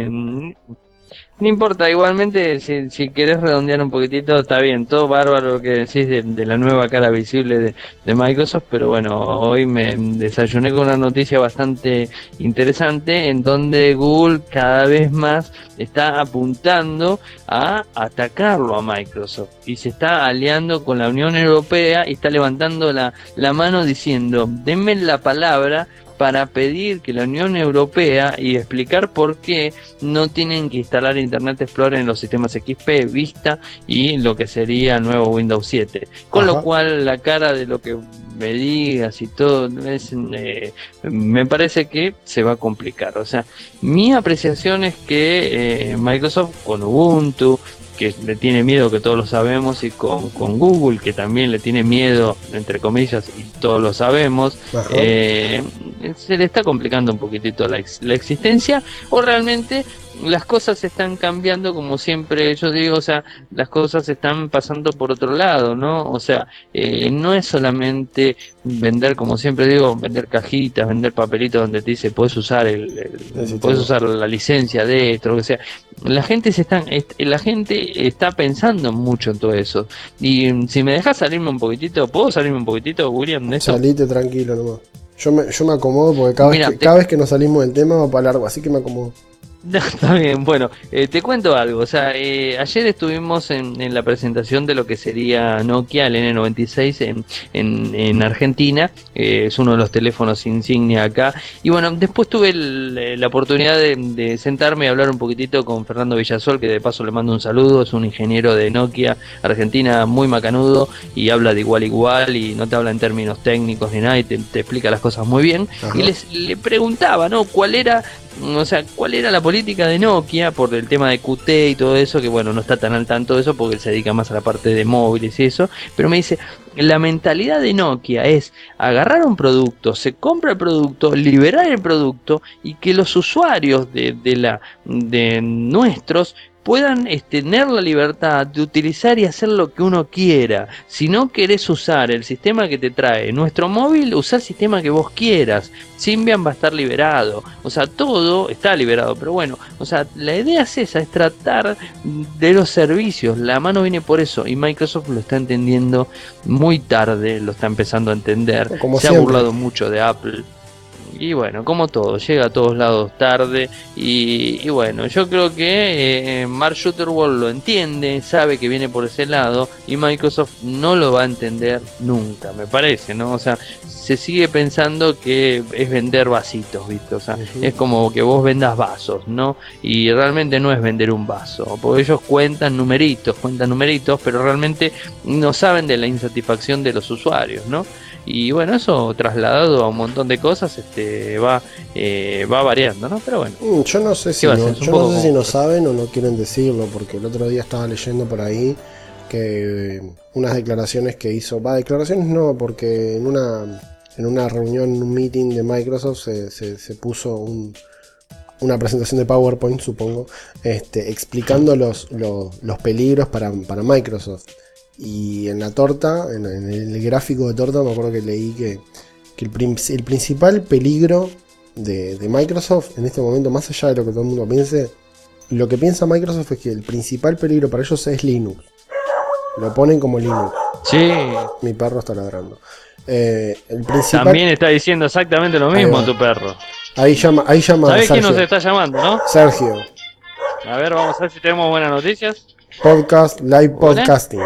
No importa, igualmente si, si querés redondear un poquitito, está bien, todo bárbaro lo que decís de, de la nueva cara visible de, de Microsoft, pero bueno, hoy me desayuné con una noticia bastante interesante en donde Google cada vez más está apuntando a atacarlo a Microsoft y se está aliando con la Unión Europea y está levantando la, la mano diciendo, denme la palabra para pedir que la Unión Europea y explicar por qué no tienen que instalar Internet Explorer en los sistemas X P, Vista y lo que sería el nuevo Windows siete. Con Ajá. lo cual la cara de lo que me digas y todo, es, eh, me parece que se va a complicar. O sea, mi apreciación es que eh, Microsoft con Ubuntu, que le tiene miedo, que todos lo sabemos, y con, con Google, que también le tiene miedo, entre comillas, y todos lo sabemos, eh, se le está complicando un poquitito la, ex, la existencia, o realmente las cosas están cambiando, como siempre yo digo, o sea, las cosas están pasando por otro lado, ¿no? O sea, eh, no es solamente vender, como siempre digo, vender cajitas, vender papelitos donde te dice puedes usar el, el puedes usar la licencia de esto, o sea, la gente se está, la gente está pensando mucho en todo eso. Y si me dejas salirme un poquitito, ¿puedo salirme un poquitito, William, de eso? Salite tranquilo nomás. Yo me, yo me acomodo porque cada, Mira, vez que, te... cada vez que nos salimos del tema va para largo, así que me acomodo. No, está bien, bueno, eh, te cuento algo, o sea, eh, ayer estuvimos en, en la presentación de lo que sería Nokia, el N noventa y seis en, en, en Argentina, eh, es uno de los teléfonos insignia acá, y bueno, después tuve el, la oportunidad de, de sentarme y hablar un poquitito con Fernando Villasol, que de paso le mando un saludo, es un ingeniero de Nokia Argentina muy macanudo, y habla de igual a igual, y no te habla en términos técnicos ni nada, y te, te explica las cosas muy bien, Ajá. y les, le preguntaba, ¿no?, cuál era... O sea, ¿cuál era la política de Nokia por el tema de Q T y todo eso? Que bueno, no está tan al tanto de eso porque él se dedica más a la parte de móviles y eso. Pero me dice, la mentalidad de Nokia es agarrar un producto, se compra el producto, liberar el producto y que los usuarios de, de, la, de nuestros puedan este, tener la libertad de utilizar y hacer lo que uno quiera. Si no querés usar el sistema que te trae nuestro móvil, usá el sistema que vos quieras. Symbian va a estar liberado. O sea, todo está liberado. Pero bueno, o sea, la idea es esa, es tratar de los servicios. La mano viene por eso. Y Microsoft lo está entendiendo muy tarde, lo está empezando a entender. Como Se siempre. ha burlado mucho de Apple. Y bueno, como todo, llega a todos lados tarde. Y, y bueno, yo creo que eh, Mark Zuckerberg lo entiende, sabe que viene por ese lado. Y Microsoft no lo va a entender nunca, me parece, ¿no? O sea, se sigue pensando que es vender vasitos, ¿viste? O sea, uh-huh. Es como que vos vendas vasos, ¿no? Y realmente no es vender un vaso, porque ellos cuentan numeritos, cuentan numeritos, pero realmente no saben de la insatisfacción de los usuarios, ¿no? Y bueno, eso trasladado a un montón de cosas este va eh, va variando, ¿no? Pero bueno. Yo no sé si no, yo no sé si no saben o no quieren decirlo, porque el otro día estaba leyendo por ahí que unas declaraciones que hizo, va, declaraciones no, porque en una en una reunión, en un meeting de Microsoft se, se, se puso un, una presentación de PowerPoint, supongo, este, explicando los, los, los peligros para, para Microsoft. Y en la torta, en, en el gráfico de torta, me acuerdo que leí que, que el, prim, el principal peligro de, de Microsoft en este momento, más allá de lo que todo el mundo piense, lo que piensa Microsoft es que el principal peligro para ellos es Linux. Lo ponen como Linux. Sí. Mi perro está ladrando. Eh, el principal... También está diciendo exactamente lo mismo tu perro. Ahí llama, ahí llama ¿Sabés Sergio. quién nos está llamando, no? Sergio. A ver, vamos a ver si tenemos buenas noticias. Podcast, live ¿Hola? podcasting.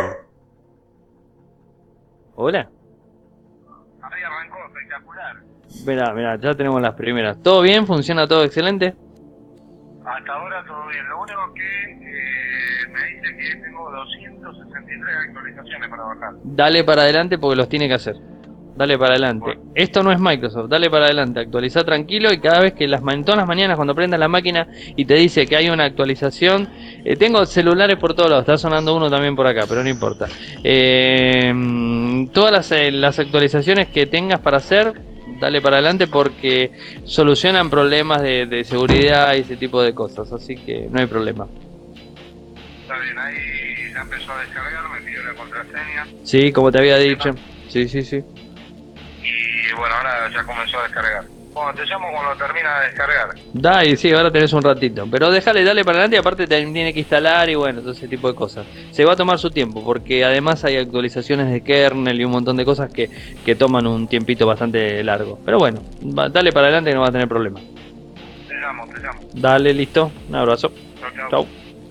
Hola. Ahí arrancó, espectacular. Mirá, mirá, ya tenemos las primeras. ¿Todo bien? ¿Funciona todo excelente? Hasta ahora todo bien. Lo único que eh, me dice que tengo doscientas sesenta y tres actualizaciones para bajar. Dale para adelante porque los tiene que hacer. Dale para adelante. Bueno. Esto no es Microsoft, dale para adelante, actualiza tranquilo y cada vez que las, todas las mañanas cuando prendas la máquina y te dice que hay una actualización, eh, tengo celulares por todos lados, está sonando uno también por acá, pero no importa. Eh, todas las, eh, las actualizaciones que tengas para hacer, dale para adelante porque solucionan problemas de, de seguridad y ese tipo de cosas, así que no hay problema. Está bien, ahí ya empezó a descargar, me pidió la contraseña. Sí, como te había dicho. Sí, sí, sí. Y bueno, ahora ya comenzó a descargar. Bueno, te llamo cuando termina de descargar. Da, y sí, ahora tenés un ratito. Pero déjale, dale para adelante y aparte también tiene que instalar y bueno, todo ese tipo de cosas. Se va a tomar su tiempo porque además hay actualizaciones de kernel y un montón de cosas que, que toman un tiempito bastante largo. Pero bueno, va, dale para adelante y no va a tener problema. Te llamo, te llamo. Dale, listo. Un abrazo. Chau, chau. Chau.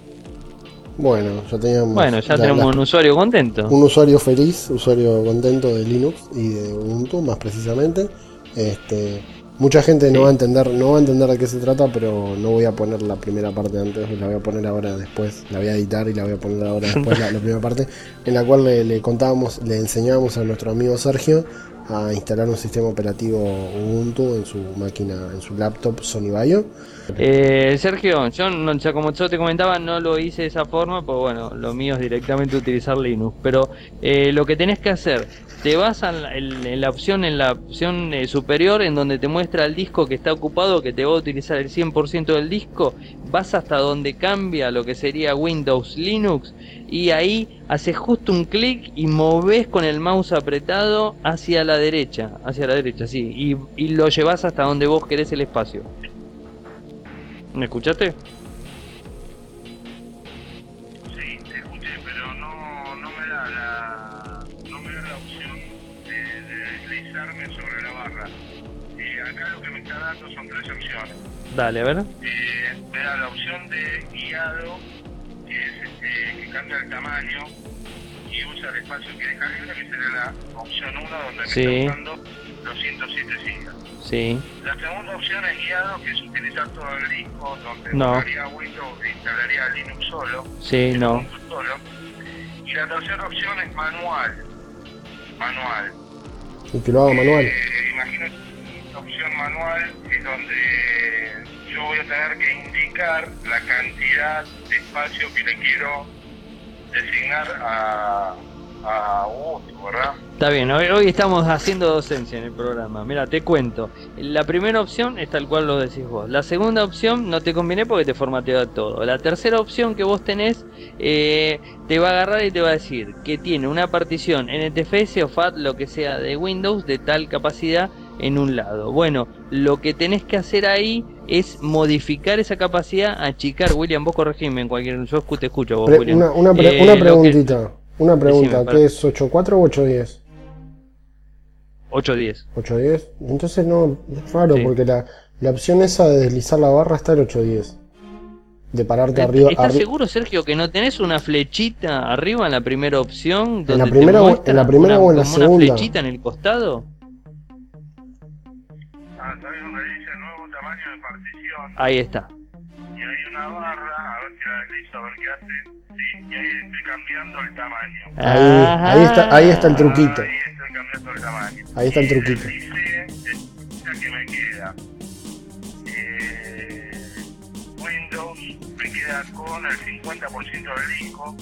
Bueno, ya teníamos. Bueno, ya la, tenemos la, un usuario contento. Un usuario feliz, usuario contento de Linux y de Ubuntu, más precisamente. Este, mucha gente sí. no va a entender, no va a entender de qué se trata, pero no voy a poner la primera parte antes, la voy a poner ahora después, la voy a editar y la voy a poner ahora después la, la primera parte, en la cual le, le contábamos, le enseñábamos a nuestro amigo Sergio a instalar un sistema operativo Ubuntu en su máquina, en su laptop Sony Vaio. Eh, Sergio, yo no, ya como yo te comentaba, no lo hice de esa forma, pues bueno, lo mío es directamente utilizar Linux, pero eh, lo que tenés que hacer, te vas a la, en, en la opción en la opción eh, superior en donde te muestra el disco que está ocupado, que te va a utilizar el cien por ciento del disco, vas hasta donde cambia lo que sería Windows Linux y ahí haces justo un clic y movés con el mouse apretado hacia la derecha, hacia la derecha, sí, y, y lo llevas hasta donde vos querés el espacio. ¿Me escuchaste? Sí, te escuché, pero no, no me da la no me da la opción de, de deslizarme sobre la barra. Eh, acá lo que me está dando son tres opciones. Dale, a ver. Eh, me da la opción de guiado, que es este, que cambia el tamaño y usa el espacio que deja libre, que sería la opción uno, donde me Sí. está usando los ciento siete gigas. Sí. La segunda opción es guiado, que es utilizar todo el disco, donde No. borraría Windows e instalaría Linux solo. Sí, no. Ubuntu solo. Y la tercera opción es manual. Manual. Y que lo haga manual. Eh, imagino que la opción manual es donde yo voy a tener que indicar la cantidad de espacio que le quiero designar a, a Ubuntu, ¿verdad? Está bien, hoy, hoy estamos haciendo docencia en el programa. Mira, te cuento. La primera opción es tal cual lo decís vos. La segunda opción no te conviene porque te formatea todo. La tercera opción que vos tenés eh, te va a agarrar y te va a decir que tiene una partición N T F S o F A T, lo que sea de Windows, de tal capacidad en un lado. Bueno, lo que tenés que hacer ahí es modificar esa capacidad, achicar. William, vos corregime en cualquier... Yo te escucho vos, Pre- William. una, una, pre- Eh, una lo que- preguntita. Una pregunta. Decime, para. ¿Qué es ocho punto cuatro o ocho punto diez? ocho diez. ocho punto diez. Entonces no, es raro Sí. porque la, la opción esa de deslizar la barra está en ocho punto diez. De pararte arriba. ¿Estás arri- seguro, Sergio, que no tenés una flechita arriba en la primera opción? Donde la te primera o- muestra en la primera una, o en la como segunda? una flechita en el costado? Ah, ¿sabes donde dice nuevo tamaño de partición? Ahí está. Y hay una barra, a ver si la deslizo, a ver qué hace. Sí, y ahí estoy cambiando el tamaño. Ahí, Ajá. ahí está, ahí está el truquito. Ahí estoy cambiando el tamaño. Ahí está el Y truquito. deslicé, ya que me queda. Eh, Windows me queda con el cincuenta por ciento del disco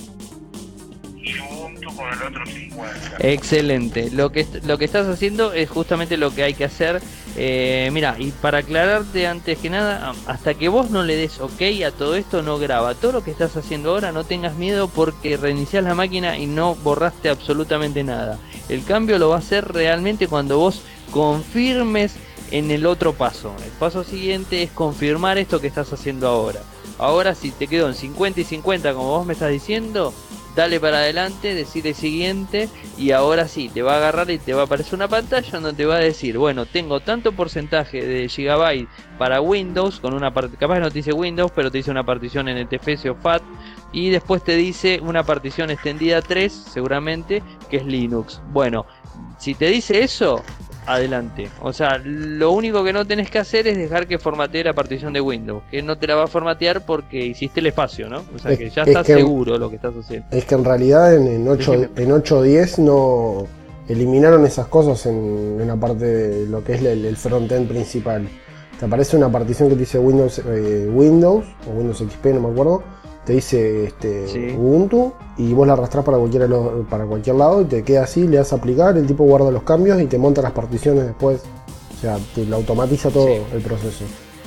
y Ubuntu con el otro cincuenta. Excelente. Lo que est- lo que estás haciendo es justamente lo que hay que hacer. Eh, mira, y para aclararte antes que nada, hasta que vos no le des ok a todo esto, no graba. Todo lo que estás haciendo ahora, no tengas miedo porque reiniciás la máquina y no borraste absolutamente nada. El cambio lo va a hacer realmente cuando vos confirmes en el otro paso. El paso siguiente es confirmar esto que estás haciendo ahora. Ahora si te quedó en cincuenta y cincuenta como vos me estás diciendo, dale para adelante, decide siguiente y ahora sí, te va a agarrar y te va a aparecer una pantalla donde te va a decir, bueno, tengo tanto porcentaje de gigabyte para Windows, con una parte, capaz no te dice Windows, pero te dice una partición N T F S o F A T, y después te dice una partición extendida tres, seguramente, que es Linux. Bueno, si te dice eso, adelante. O sea, lo único que no tenés que hacer es dejar que formatee la partición de Windows, que no te la va a formatear porque hiciste el espacio, ¿no? O sea, Es- que ya es estás que- seguro de lo que estás haciendo. Es que en realidad en, en ocho en ocho punto diez no eliminaron esas cosas en, en la parte de lo que es el, el frontend principal. Te aparece una partición que te dice Windows eh, Windows o Windows X P, no me acuerdo. Te dice este, Sí. Ubuntu y vos la arrastrás para cualquier, lo- para cualquier lado y te queda así, le das a aplicar, el tipo guarda los cambios y te monta las particiones después. O sea, te lo automatiza todo Sí. el proceso.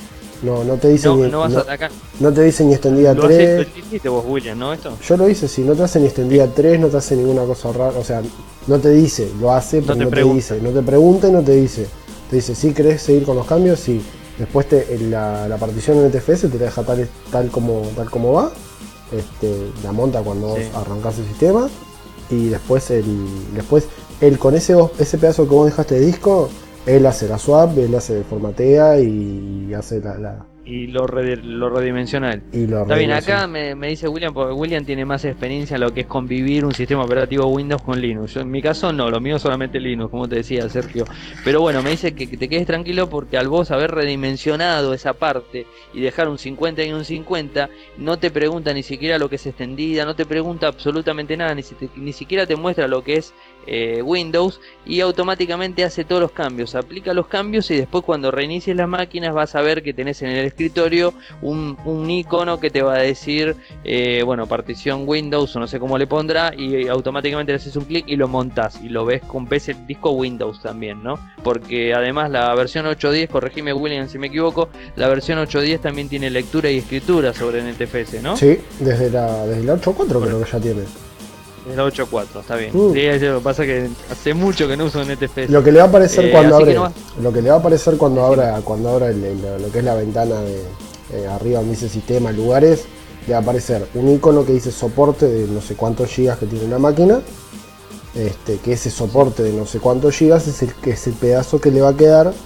No, no te dice No, ni, no vas no- a atacar. no te dice ni extendida Lo tres. hace- lo hiciste vos, William, ¿no? Esto. Yo lo hice, si no te hace ni extendida tres, no te hace ninguna cosa rara, o sea, no te dice, lo hace, pero te no te, pregunta. dice, no te pregunta y no te dice. Te dice, si querés seguir con los cambios, sí. Después te, en la, la partición N T F S te la deja tal, tal, como, tal como va, este, la monta cuando Sí. vos arrancás el sistema, y después, el, después él con ese, ese pedazo que vos dejaste de disco, él hace la swap, él hace formatea y hace la... la Y lo, redi- lo redimensiona él. y lo Está bien, redimensiona. acá me, me dice William, porque William tiene más experiencia en lo que es convivir un sistema operativo Windows con Linux. Yo, en mi caso no, lo mío solamente Linux, como te decía Sergio. Pero bueno, me dice que, que te quedes tranquilo porque al vos haber redimensionado esa parte y dejar un cincuenta y un cincuenta, no te pregunta ni siquiera lo que es extendida, no te pregunta absolutamente nada, ni, si te- ni siquiera te muestra lo que es eh, Windows y automáticamente hace todos los cambios, aplica los cambios y después cuando reinicies las máquinas vas a ver que tenés en el escritorio un, un icono que te va a decir eh, bueno, partición Windows o no sé cómo le pondrá y automáticamente le haces un clic y lo montás y lo ves con ves el disco Windows también, ¿no? Porque además la versión ocho punto diez, corregime William si me equivoco, la versión ocho punto diez también tiene lectura y escritura sobre N T F S, ¿no? Sí, desde la, desde la ocho punto cuatro creo que ya tiene. Es la ocho punto cuatro, está bien. Uh. Sí, es- lo que pasa es que hace mucho que no uso N T F S. Lo que le va a aparecer Eh, cuando así abre, que no va- lo que le va a aparecer cuando abra, cuando abra el- el- lo que es la ventana de eh, arriba donde dice sistema, lugares, le va a aparecer un icono que dice soporte de no sé cuántos gigas que tiene la máquina. Este, que ese soporte de no sé cuántos gigas es el que es el pedazo que le va a quedar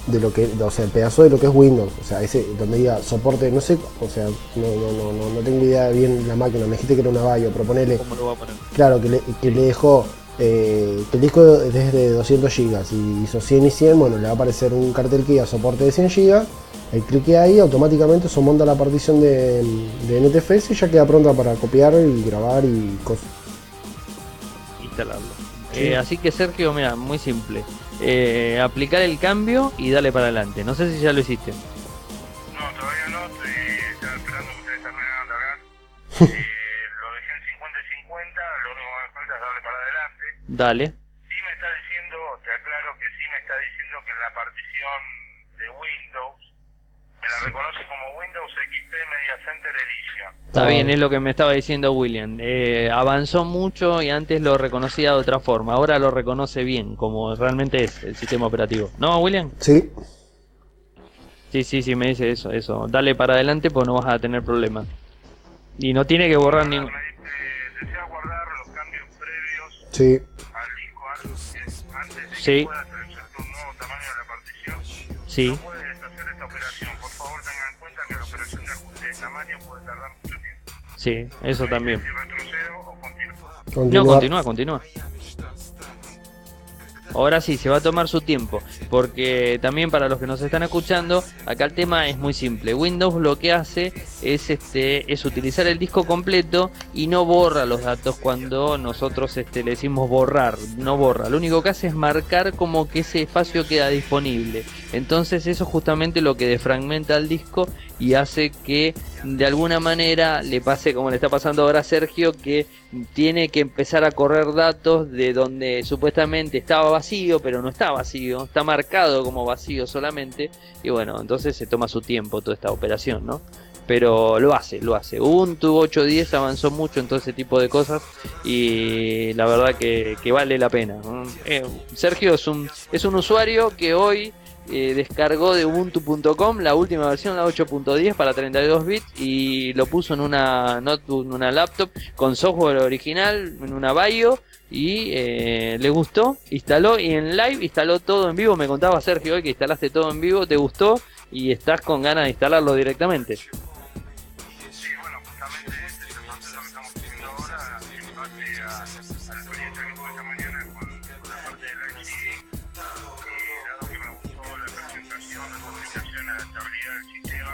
de lo que, o sea, el pedazo de lo que es Windows, o sea, ese donde diga soporte, no sé, o sea, no, no, no, no, no tengo idea bien la máquina, me dijiste que era una Vaio, proponele, ¿Cómo lo va a poner? claro, que le, que le dejó, eh, que el disco es de doscientos gigas y hizo cien y cien, bueno, le va a aparecer un cartel que diga soporte de cien gigas, el clique ahí, automáticamente se monta la partición de, de N T F S y ya queda pronta para copiar y grabar y cosas. Instalarlo. Sí. Eh, así que Sergio, mira, muy simple. Eh, aplicar el cambio y dale para adelante. No sé si ya lo hiciste. No, todavía no, estoy estaba esperando que ustedes terminaran de hablar. Eh, lo dejé en cincuenta y cincuenta, lo único que me falta es darle para adelante. Dale. Sí me está diciendo, te aclaro que sí me está diciendo que en la partición de Windows, me la reconoce como Windows X P Media Center Edition. Está Ah. bien, es lo que me estaba diciendo William. Eh, avanzó mucho y antes lo reconocía de otra forma. Ahora lo reconoce bien, como realmente es el sistema operativo. ¿No, William? Sí, Sí, sí, sí, me dice eso, eso. Dale para adelante pues no vas a tener problemas. Y no tiene que borrar Me ningún... dice, desea guardar los cambios previos sí, al disco antes de que Sí. pueda seleccionar un nuevo tamaño de la partición. Sí. No puede deshacer esta operación. Por favor, tengan en cuenta que la operación de ajuste de tamaño puede tardar mucho tiempo. Sí, eso también. Si retrocedo o continúo. No, continúa. continúa, continúa. Ahora sí, se va a tomar su tiempo, porque también para los que nos están escuchando, acá el tema es muy simple. Windows lo que hace es este es utilizar el disco completo y no borra los datos cuando nosotros este le decimos borrar, no borra. Lo único que hace es marcar como que ese espacio queda disponible. Entonces eso es justamente lo que defragmenta el disco y hace que de alguna manera le pase como le está pasando ahora a Sergio, que tiene que empezar a correr datos de donde supuestamente estaba vacío, pero no está vacío, está marcado como vacío solamente, y bueno, entonces se toma su tiempo toda esta operación, ¿no? Pero lo hace, lo hace. Ubuntu ocho punto diez avanzó mucho en todo ese tipo de cosas y la verdad que, que vale la pena. Eh, Sergio es un, es un usuario que hoy eh, descargó de ubuntu punto com la última versión, la ocho punto diez para treinta y dos bits y lo puso en una notebook, en una laptop con software original, en una Vaio y eh, le gustó, instaló y en live instaló todo en vivo. Me contaba Sergio hoy que instalaste todo en vivo, te gustó y estás con ganas de instalarlo directamente. Sí, bueno, justamente este es el proceso que estamos haciendo ahora, en base a, a la experiencia que tuve esta mañana con la parte del archivo, y dado que me gustó la presentación, la comunicación, la estabilidad del sistema,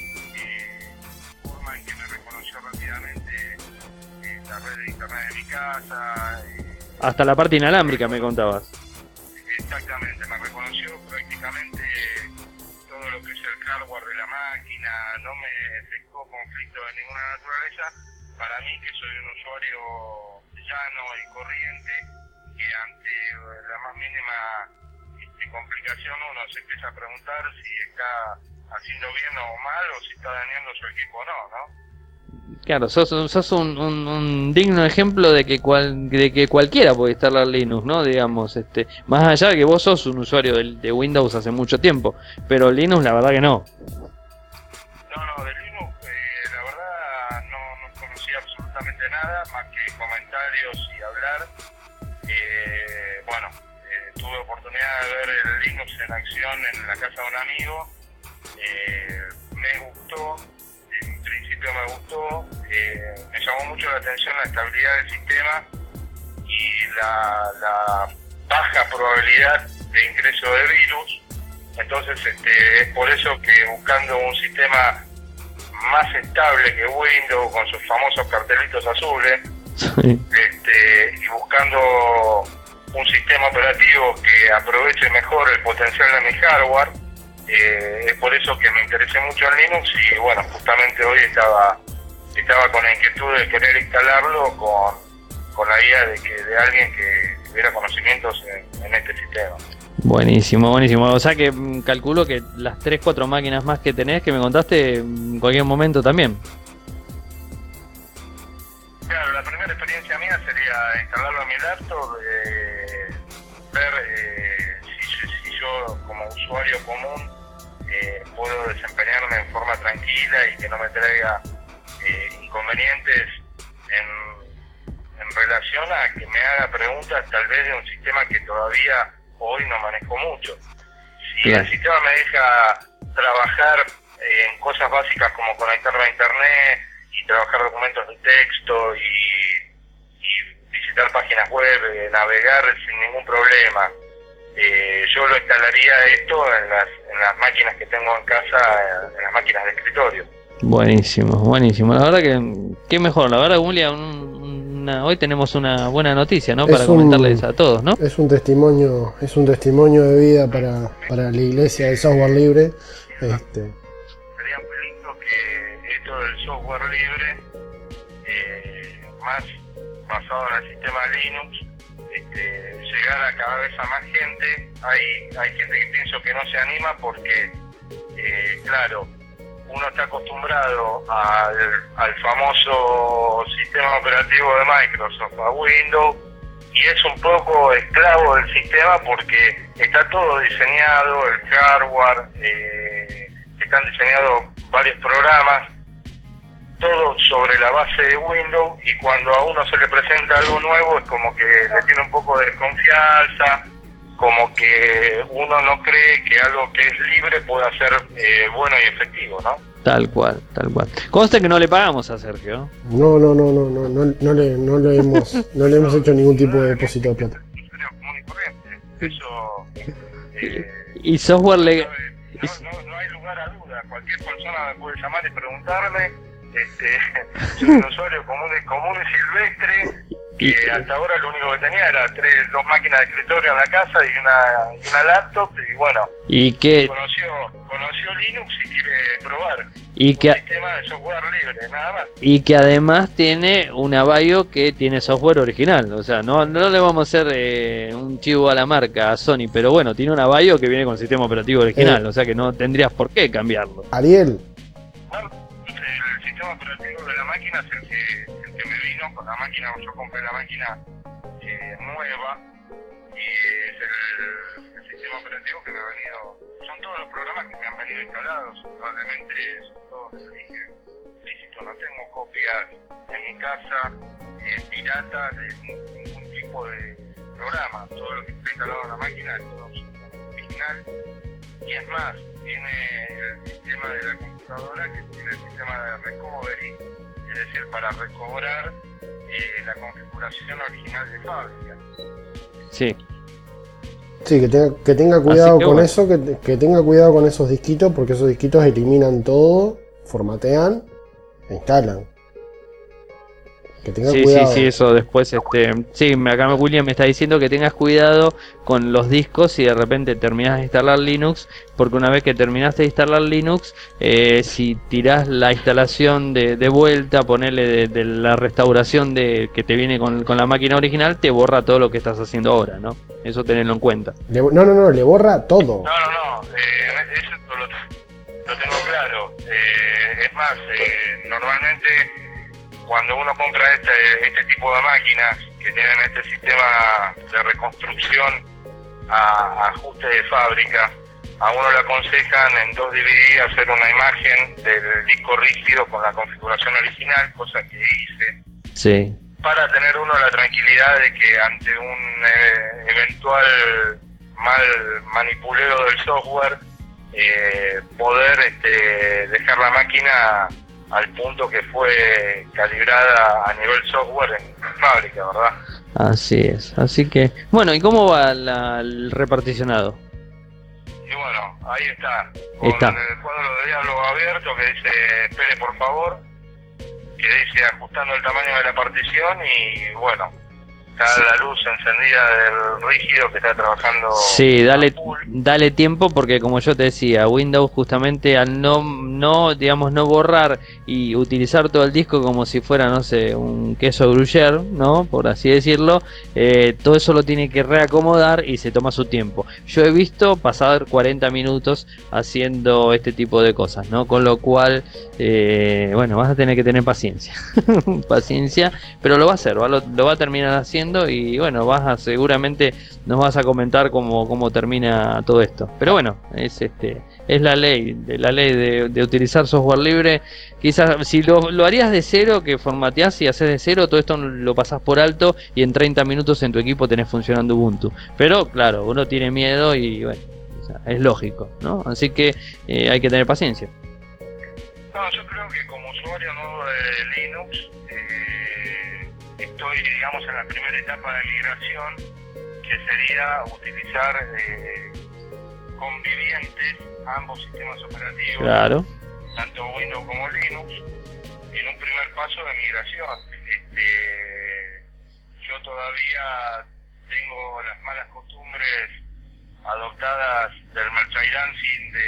eh, forma en que me reconoció rápidamente eh, la red de internet de mi casa. Eh, Hasta la parte inalámbrica me contabas. Exactamente, me reconoció prácticamente todo lo que es el hardware de la máquina, no me detectó conflicto de ninguna naturaleza. Para mí, que soy un usuario llano y corriente, que ante la más mínima este, complicación uno se empieza a preguntar si está haciendo bien o mal, o si está dañando su equipo o no, ¿no? Claro, sos, sos un, un, un digno ejemplo de que cual, de que cualquiera puede instalar Linux, ¿no? Digamos, este, más allá de que vos sos un usuario de, de Windows hace mucho tiempo, pero Linux la verdad que no. No, no, de Linux eh, la verdad no, no conocía absolutamente nada, más que comentarios y hablar. Eh, bueno, eh, tuve oportunidad de ver el Linux en acción en la casa de un amigo. Eh, me gustó. En principio me gustó, eh, me llamó mucho la atención la estabilidad del sistema y la, la baja probabilidad de ingreso de virus. Entonces este, es por eso que buscando un sistema más estable que Windows, con sus famosos cartelitos azules, este, y buscando un sistema operativo que aproveche mejor el potencial de mi hardware, Eh, es por eso que me interesé mucho en Linux y bueno, justamente hoy estaba estaba con la inquietud de querer instalarlo con, con la guía de que de alguien que tuviera conocimientos en, en este sistema. Buenísimo, buenísimo. O sea que mm, calculo que las tres cuatro máquinas más que tenés, que me contaste, en cualquier momento también. Claro, la primera experiencia mía sería instalarlo en mi laptop, eh, ver eh, si, si yo como usuario común eh, puedo desempeñarme en forma tranquila y que no me traiga eh, inconvenientes en, en relación a que me haga preguntas tal vez de un sistema que todavía hoy no manejo mucho. Si Claro. el sistema me deja trabajar eh, en cosas básicas como conectarme a internet y trabajar documentos de texto y, y visitar páginas web, eh, navegar sin ningún problema, eh, yo lo instalaría esto en las, en las máquinas que tengo en casa, en las máquinas de escritorio. Buenísimo, buenísimo. La verdad que, qué mejor. La verdad, Julián, un- una, hoy tenemos una buena noticia, ¿no? Es Para un- comentarles a todos, ¿no? Es un testimonio, es un testimonio de vida para, para la iglesia del software libre. Este, Sería muy lindo que esto del software libre, eh, más basado en el sistema Linux, este, llegara cada vez a más gente. Hay, hay gente que pienso que no se anima porque, eh, claro, uno está acostumbrado al, al famoso sistema operativo de Microsoft, a Windows, y es un poco esclavo del sistema porque está todo diseñado, el hardware, eh, están diseñados varios programas, todo sobre la base de Windows, y cuando a uno se le presenta algo nuevo es como que le tiene un poco de desconfianza, como que uno no cree que algo que es libre pueda ser eh, bueno y efectivo, ¿no? Tal cual, tal cual. Conste que no le pagamos a Sergio. no, no, no, no, no, no, no le, no le hemos, no le hemos hecho ningún tipo de depósito de plata. Usuario común y corriente. Eso eh, Y software no, legal. no, no, no hay lugar a duda. Cualquier persona me puede llamar y preguntarme. Este, soy un usuario común y, común y silvestre que hasta ahora lo único que tenía era tres, dos máquinas de escritorio en la casa y una, y una laptop, y bueno, Y que, conoció, conoció Linux y quiere probar y un que, sistema de software libre, nada más. y que además tiene una BIOS que tiene software original. O sea, no, no le vamos a hacer eh, un chivo a la marca, a Sony, pero bueno, tiene una BIOS que viene con el sistema operativo original. Eh. O sea que no tendrías por qué cambiarlo. Ariel, Bueno, el sistema operativo de la máquina es el que, el que me vino con la máquina. Yo compré la máquina eh, nueva y es el, el sistema operativo que me ha venido. Son todos los programas que me han venido instalados. Probablemente son todos de origen lícito. No tengo copias en mi casa eh, pirata de ningún tipo de programa. Todo lo que está instalado en la máquina es todo original. Y es más, tiene el sistema de la computadora que tiene el sistema de recovery, es decir, para recobrar eh, la configuración original de fábrica. Sí. sí, que tenga, que tenga cuidado que con bueno. eso, que, que tenga cuidado con esos disquitos, porque esos disquitos eliminan todo, formatean e instalan. Que tenga Sí, cuidado. sí, sí, eso después, este, sí, me- acá William me está diciendo que tengas cuidado con los discos si de repente terminas de instalar Linux, porque una vez que terminaste de instalar Linux, eh, si tirás la instalación de, de vuelta, ponerle de, de la restauración de que te viene con, con la máquina original, te borra todo lo que estás haciendo ahora, ¿no? Eso tenedlo en cuenta. Le- no, no, no, le borra todo. No, no, no, eh, eso lo, lo tengo claro. Eh, es más, eh, normalmente cuando uno compra este, este tipo de máquinas que tienen este sistema de reconstrucción a ajuste de fábrica, a uno le aconsejan en dos D V D hacer una imagen del disco rígido con la configuración original, cosa que hice, Sí, para tener uno la tranquilidad de que ante un eh, eventual mal manipuleo del software, eh, poder este, dejar la máquina al punto que fue calibrada a nivel software en fábrica, ¿verdad? así es. Así que, bueno, ¿y cómo va la- el reparticionado? Y bueno, ahí está, con Está. el cuadro de diálogo abierto que dice espere por favor, que dice ajustando el tamaño de la partición, y bueno, está la luz encendida del rígido que está trabajando. Sí, dale, a full. dale tiempo porque como yo te decía, Windows justamente al no, no, digamos, no borrar y utilizar todo el disco como si fuera, no sé, un queso gruyère, ¿no? Por así decirlo, eh, todo eso lo tiene que reacomodar y se toma su tiempo. Yo he visto pasar cuarenta minutos haciendo este tipo de cosas, ¿no? Con lo cual, eh, bueno, vas a tener que tener paciencia, paciencia, pero lo va a hacer, va- lo, lo va a terminar haciendo y bueno, vas a seguramente nos vas a comentar cómo, cómo termina todo esto. Pero bueno, es este es la ley, de la ley de, de utilizar software libre. Quizás si lo, lo harías de cero, que formateás y haces de cero, todo esto lo pasás por alto y en treinta minutos en tu equipo tenés funcionando Ubuntu. Pero claro, uno tiene miedo y bueno, O sea, es lógico, ¿no? Así que eh, hay que tener paciencia. No, yo creo que como usuario nuevo de Linux, eh, estoy, digamos, en la primera etapa de migración, que sería utilizar eh, convivientes ambos sistemas operativos, Claro. tanto Windows como Linux, en un primer paso de migración. Este, yo todavía tengo las malas costumbres adoptadas del merchandising de,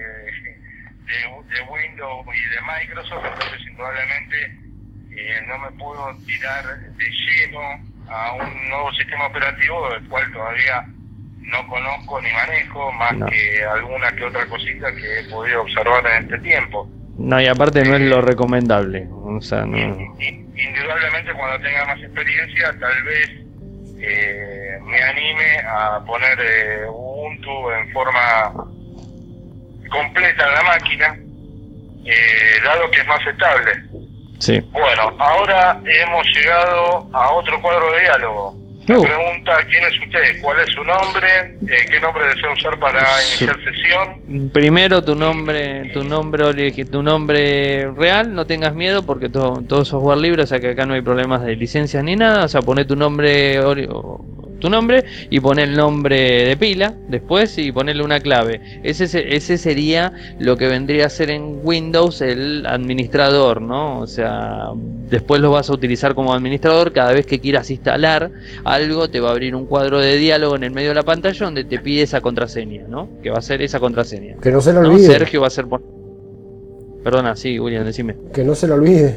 de, de, de Windows y de Microsoft, entonces indudablemente eh, no me puedo tirar de lleno a un nuevo sistema operativo del cual todavía no conozco ni manejo, más No. que alguna que otra cosita que he podido observar en este tiempo. No, y aparte no es lo recomendable. O sea, no. Indudablemente cuando tenga más experiencia tal vez eh, me anime a poner eh, Ubuntu en forma completa en la máquina, eh, dado que es más estable. Sí. Bueno, ahora hemos llegado a otro cuadro de diálogo. Me Uh. pregunta quién es usted, cuál es su nombre, eh, qué nombre desea usar para Su- iniciar sesión. Primero tu nombre, tu nombre origi- tu nombre real, no tengas miedo porque todo, todo es software libre, o sea que acá no hay problemas de licencias ni nada, o sea, poné tu nombre ori- o- tu nombre y poné el nombre de pila después y ponerle una clave. Ese se- ese sería lo que vendría a ser en Windows el administrador, ¿no? O sea, después lo vas a utilizar como administrador cada vez que quieras instalar algo, te va a abrir un cuadro de diálogo en el medio de la pantalla donde te pide esa contraseña, ¿no? Que va a ser esa contraseña. Que no se lo ¿No? olvide. Sergio va a ser... pon- Perdona, sí, William, decime. Que no se lo olvide.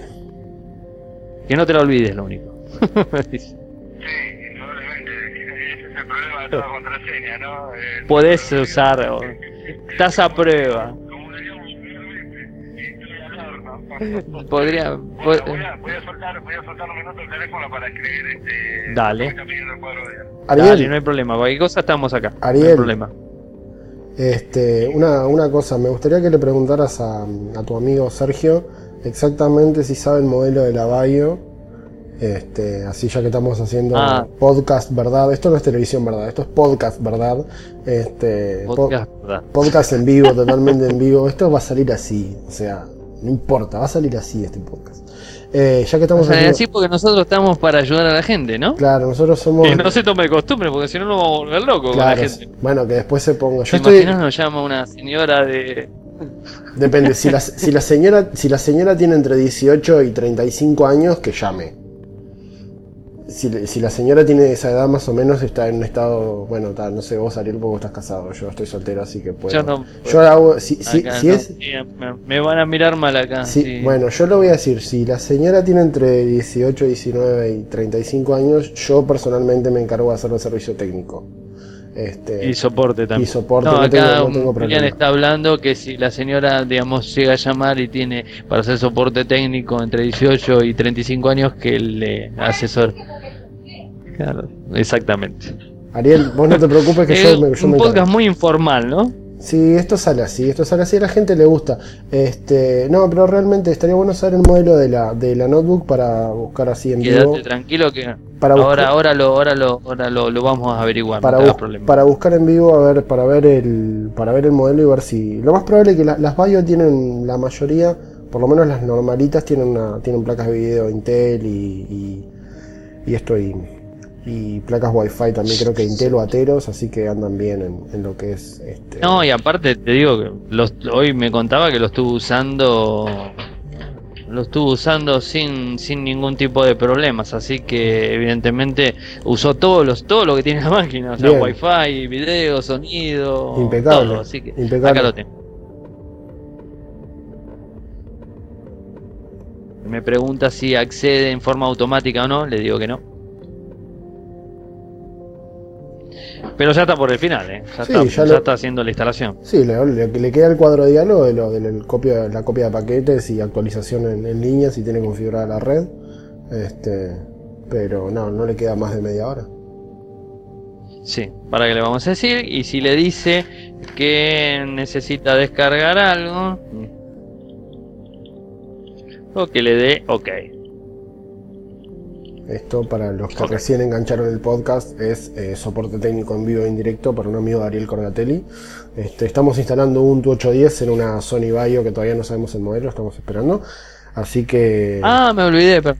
Que no te lo olvides, lo único. Sí, indudablemente, ese es el problema de toda contraseña, ¿no? Eh, Podés usar... o- Estás a prueba. Como diríamos vulgarmente, estoy al horno. Podría... Bueno, po- voy a, voy a soltar, voy a soltar un minuto el teléfono para escribir este. Dale. lo que está pidiendo el cuadro de diálogo. Ariel, Dale, no hay problema. Cualquier cosa estamos acá. No hay Ariel. problema. este, una, una cosa, me gustaría que le preguntaras a, a tu amigo Sergio exactamente si sabe el modelo de la Bayo. Este, así ya que estamos haciendo Ah. podcast, ¿verdad? Esto no es televisión, ¿verdad? Esto es podcast, ¿verdad? Este, po- Podcast, ¿verdad? podcast en vivo, totalmente en vivo. Esto va a salir así, o sea, no importa, va a salir así este podcast. Eh, ya que estamos O sea, haciendo- así porque nosotros estamos para ayudar a la gente, ¿no? Claro, nosotros somos... Que no se tome de costumbre, porque si no nos vamos a volver locos con la claro, gente. bueno, que después se ponga... ¿Te Yo estoy... imaginas nos llama una señora de... Depende, si la, si la señora si la señora tiene entre dieciocho y treinta y cinco años, que llame. Si, si la señora tiene esa edad más o menos, está en un estado, bueno, ta, no sé, vos Ariel, porque estás casado, yo estoy soltero, así que puedo. Yo no... Yo hago, si, si, acá si no, es, sí, me, me van a mirar mal acá. si- sí. bueno, yo lo voy a decir, si la señora tiene entre dieciocho, diecinueve y treinta y cinco años, yo personalmente me encargo de hacer el servicio técnico. Este, Y soporte también. y soporte, no, no acá tengo- no tengo Julián problema. está hablando que si la señora, digamos, llega a llamar y tiene para hacer soporte técnico entre dieciocho y treinta y cinco años, que le asesor. Claro, exactamente. Ariel, vos no te preocupes que Es yo, me, yo un me podcast encargo. muy informal, ¿no? Sí, esto sale así, esto sale así, a la gente le gusta. Este, no, pero realmente estaría bueno saber el modelo de la, de la notebook para buscar así en vivo. Quédate tranquilo que Para ahora, buscar- ahora lo, ahora lo, ahora lo, lo vamos a averiguar, Para, no te hagas bus- problema. para buscar en vivo, a ver, para ver el, para ver el modelo y ver si. Lo más probable es que la- las Bayo tienen, la mayoría, por lo menos las normalitas, tienen una, tienen placas de video Intel y, y, y esto y, y placas Wi-Fi también, creo que Intel o Ateros, así que andan bien en, en lo que es este. No, y aparte te digo que los, hoy me contaba que lo estuvo usando lo estuvo usando sin, sin ningún tipo de problemas, así que evidentemente usó todos los todo lo que tiene la máquina, o sea, Bien. wifi, video, sonido, Impecable, todo, así que impecable. acá lo tengo. Me pregunta si accede en forma automática o no, le digo que no. Pero ya está por el final, ¿eh? Ya, Sí, está, ya ya lo- está haciendo la instalación. Sí, le, le- le queda el cuadro de diálogo de, lo, de la, copia, la copia de paquetes y actualización en, en línea si tiene configurada la red. Este, pero no, no le queda más de media hora. Sí, para que le vamos a decir. Y si le dice que necesita descargar algo, o que le dé OK. Esto, para los que Correcto. recién engancharon el podcast, es eh, soporte técnico en vivo e indirecto para un amigo Ariel Corgatelli. Este, estamos instalando un Ubuntu ocho diez en una Sony Vaio que todavía no sabemos el modelo, estamos esperando. Así que... Ah, me olvidé, pero...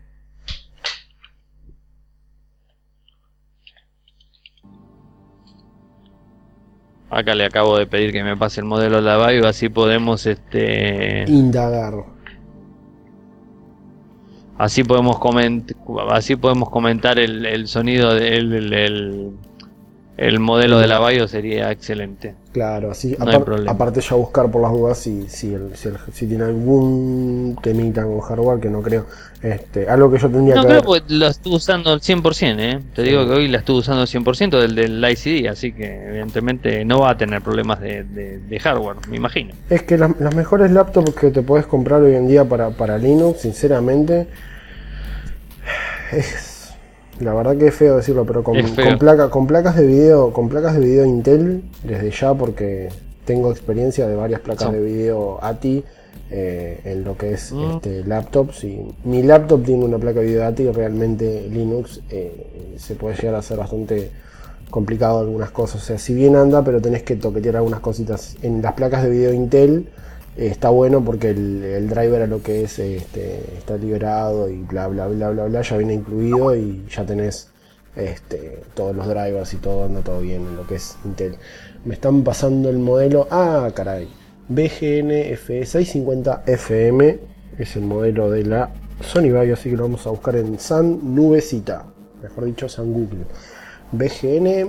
Acá le acabo de pedir que me pase el modelo de la Vaio, así podemos este indagar. así podemos coment así podemos comentar el, el sonido del el, el, el modelo de la Vaio, sería excelente. Claro, así No hay apar- problema. aparte ya buscar por las dudas si, si, el- si, el- si tiene algún temita con hardware, que no creo. Este, algo que yo tendría No que creo, ver. porque lo estuve usando al cien por ciento, ¿eh? Te Sí. digo que hoy la estuve usando al cien por ciento del, del I C D, así que evidentemente no va a tener problemas de, de, de hardware, me imagino. Es que las, las mejores laptops que te puedes comprar hoy en día para, para Linux, sinceramente, es la verdad que es feo decirlo, pero con, Es feo. con placa, con placas de video, con placas de video Intel, desde ya, porque tengo experiencia de varias placas Sí. de video A T I eh, en lo que es Mm. este, laptops, y mi laptop tiene una placa de video A T I, y realmente Linux eh, se puede llegar a ser bastante complicado algunas cosas. O sea, si bien anda, pero tenés que toquetear algunas cositas. En las placas de video Intel eh, está bueno porque el, el driver a lo que es este, está liberado y bla bla bla bla bla, ya viene incluido y ya tenés este, todos los drivers y todo, anda todo bien en lo que es Intel. Me están pasando el modelo, ah caray, B G N F seiscientos cincuenta F M es el modelo de la Sony Vaio, así que lo vamos a buscar en San Nubecita, mejor dicho San Google. B G N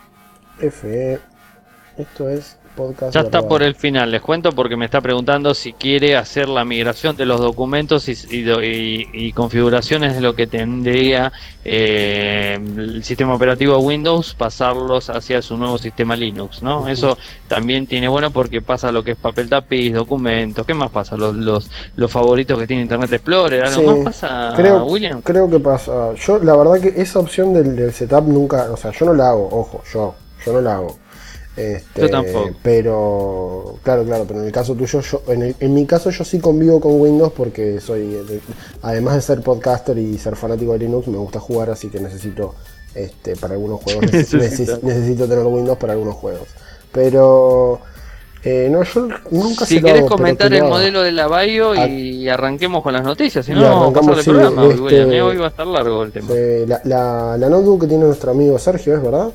F E, esto es podcast. Ya está verdad. por el final, les cuento, porque me está preguntando si quiere hacer la migración de los documentos y, y, y- y configuraciones de lo que tendría eh, el sistema operativo Windows, pasarlos hacia su nuevo sistema Linux, ¿no? Ujú. Eso también tiene bueno porque pasa lo que es papel tapiz, documentos, ¿qué más pasa? Los, los, los favoritos que tiene Internet Explorer, ¿algo Sí, más pasa, creo, William? creo que pasa. Yo, la verdad que esa opción del, del setup nunca, o sea, yo no la hago, ojo, yo, yo no la hago. Este, Yo tampoco. Pero, claro, claro, pero en el caso tuyo, yo, en, el- en mi caso yo sí convivo con Windows porque soy, de- además de ser podcaster y ser fanático de Linux, me gusta jugar, así que necesito, este, para algunos juegos, neces- Necesita. neces- necesito tener Windows para algunos juegos. Pero, eh, no, yo nunca Si se lo querés hago, pero comentar que lo el hago. modelo de la Vaio Ah. y arranquemos con las noticias, si Y no, no vamos a pasar arrancamos, el sí, programa, este- William, ¿eh? Hoy va a estar largo el tema. Eh, la, la, la notebook que tiene nuestro amigo Sergio, ¿es verdad?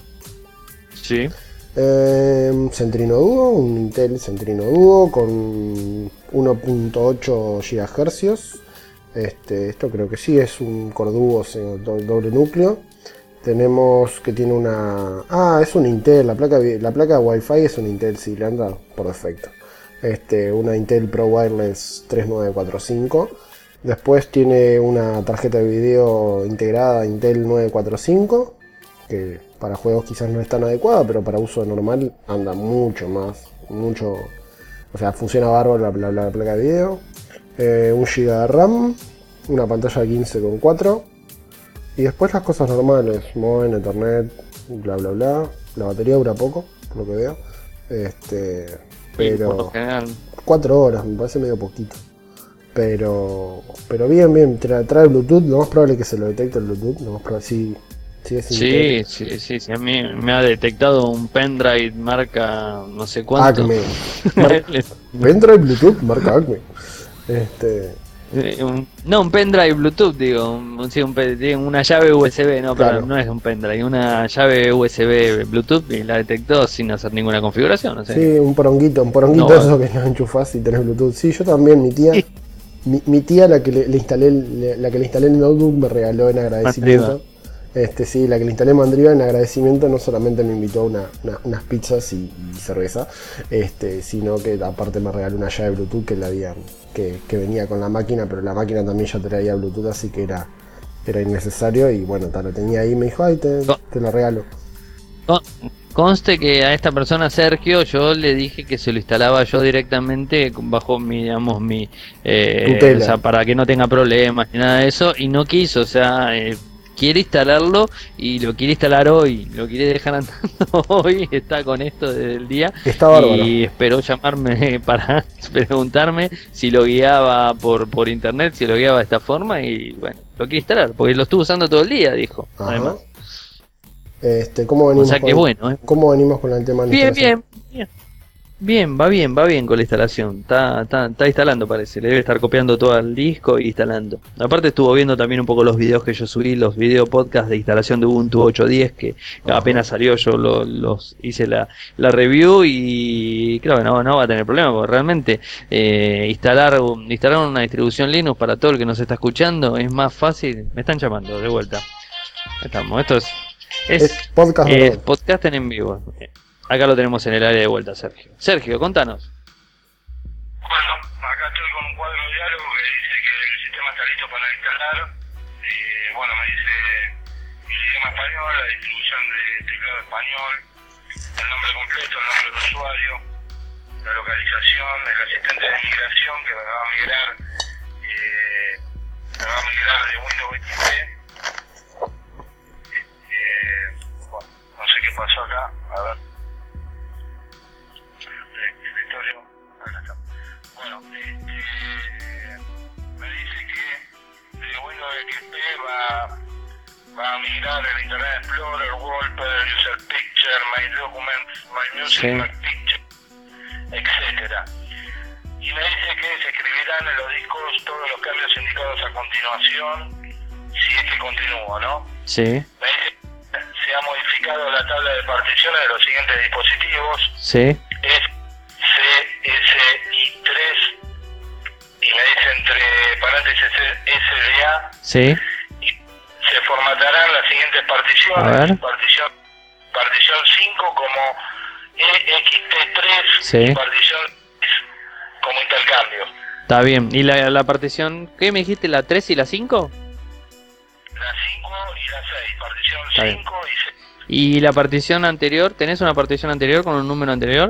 Sí. Eh, Centrino Duo, un Intel Centrino Duo con uno punto ocho gigahercios. Este, esto creo que sí, es un Core Duo, o sea, do- doble núcleo. Tenemos que tiene una... Ah, es un Intel, la placa, vi- la placa de Wi-Fi es un Intel, sí, le anda por defecto. Este, una Intel Pro Wireless tres nueve cuatro cinco. Después tiene una tarjeta de video integrada Intel nueve cuatro cinco, que para juegos quizás no es tan adecuada, pero para uso normal anda mucho más, mucho, o sea, funciona bárbaro la, la- la placa de video. Eh, un giga de RAM, una pantalla quince coma cuatro, y después las cosas normales, modem, ethernet, bla bla bla. La batería dura poco, por lo que veo. Este, Por lo pero general. cuatro horas, me parece medio poquito. Pero, pero bien, bien, trae, trae Bluetooth, lo más probable es que se lo detecte el Bluetooth, lo más probable, sí, sí es Intel. Sí, sí, sí, sí, a mí me ha detectado un pendrive marca no sé cuánto. Acme. Mar- Pendrive Bluetooth, marca Acme. Este, Eh, un- no, un pendrive Bluetooth, digo, un, sí, un pe- digo, una llave U S B, no, pero Claro. no es un pendrive, una llave U S B Bluetooth y la detectó sin hacer ninguna configuración, o sea, sí, un poronguito, un poronguito No, eso que lo enchufás y tenés Bluetooth. Sí, yo también, mi tía, mi, mi tía la que le, le instalé, el- le- la que le instalé el notebook me regaló en agradecimiento. Este, sí, la que le instalé Mandriva en agradecimiento no solamente me invitó a una, una- unas pizzas y, y cerveza, este, sino que aparte me regaló una llave Bluetooth que la había, que, que venía con la máquina, pero la máquina también ya traía Bluetooth, así que era, era innecesario y bueno, ta, lo tenía ahí y me dijo, ay, te, No. te la regalo. Con- conste que a esta persona, Sergio, yo le dije que se lo instalaba yo directamente bajo mi, digamos, mi, eh, Tutela. o sea, para que no tenga problemas ni nada de eso, y no quiso, o sea, eh, quiere instalarlo y lo quiere instalar hoy, lo quiere dejar andando hoy, está con esto desde el día. Está bárbaro. Y esperó llamarme para preguntarme si lo guiaba por, por internet, si lo guiaba de esta forma, y bueno, lo quiere instalar, porque lo estuvo usando todo el día, dijo. Ajá. Además. Este, ¿cómo venimos O sea que con, bueno, ¿eh? ¿Cómo venimos con el tema de la Bien, instalación? bien, bien. Bien, va bien, va bien con la instalación. Está, está, está instalando, parece. Le debe estar copiando todo el disco y instalando. Aparte estuvo viendo también un poco los videos que yo subí, los video podcast de instalación de Ubuntu ocho diez, que Ajá. apenas salió yo lo- los hice la, la review y creo que no, no va a tener problema, porque realmente eh, instalar, un- instalar una distribución Linux para todo el que nos está escuchando es más fácil. Me están llamando de vuelta. Estamos, esto es, es, Es podcast, es ¿verdad? podcast en vivo. Acá lo tenemos en el área de vuelta, Sergio. Sergio, contanos. Bueno, acá estoy con un cuadro de diálogo que dice que el sistema está listo para instalar. Eh, bueno, me dice el idioma español, la distribución de teclado español, el nombre completo, el nombre del usuario, la localización del asistente de migración que me va a migrar, eh, me va a migrar de Windows veintitrés. Eh, bueno, no sé qué pasó acá, a ver. Escritorio, acá está. Bueno, este, me dice que de Windows X P va, va a migrar el Internet Explorer, Wallpaper, User Picture, My Documents, My Music, Sí. My Picture, etcétera. Y me dice que se escribirán en los discos todos los cambios indicados a continuación, si es que continúa, ¿no? Sí, Me dice que se ha modificado la tabla de particiones de los siguientes dispositivos. sí, Es C S I tres y me dice entre paréntesis S D A sí. y se formatarán las siguientes A particiones. ver. Partición, partición cinco como E X T tres Sí. y partición seis como intercambio. Está bien. ¿Y la, la partición? ¿Qué me dijiste? ¿La tres y la cinco? La cinco y la seis, partición Está bien. cinco y seis. ¿Y la partición anterior? ¿Tenés una partición anterior con un número anterior?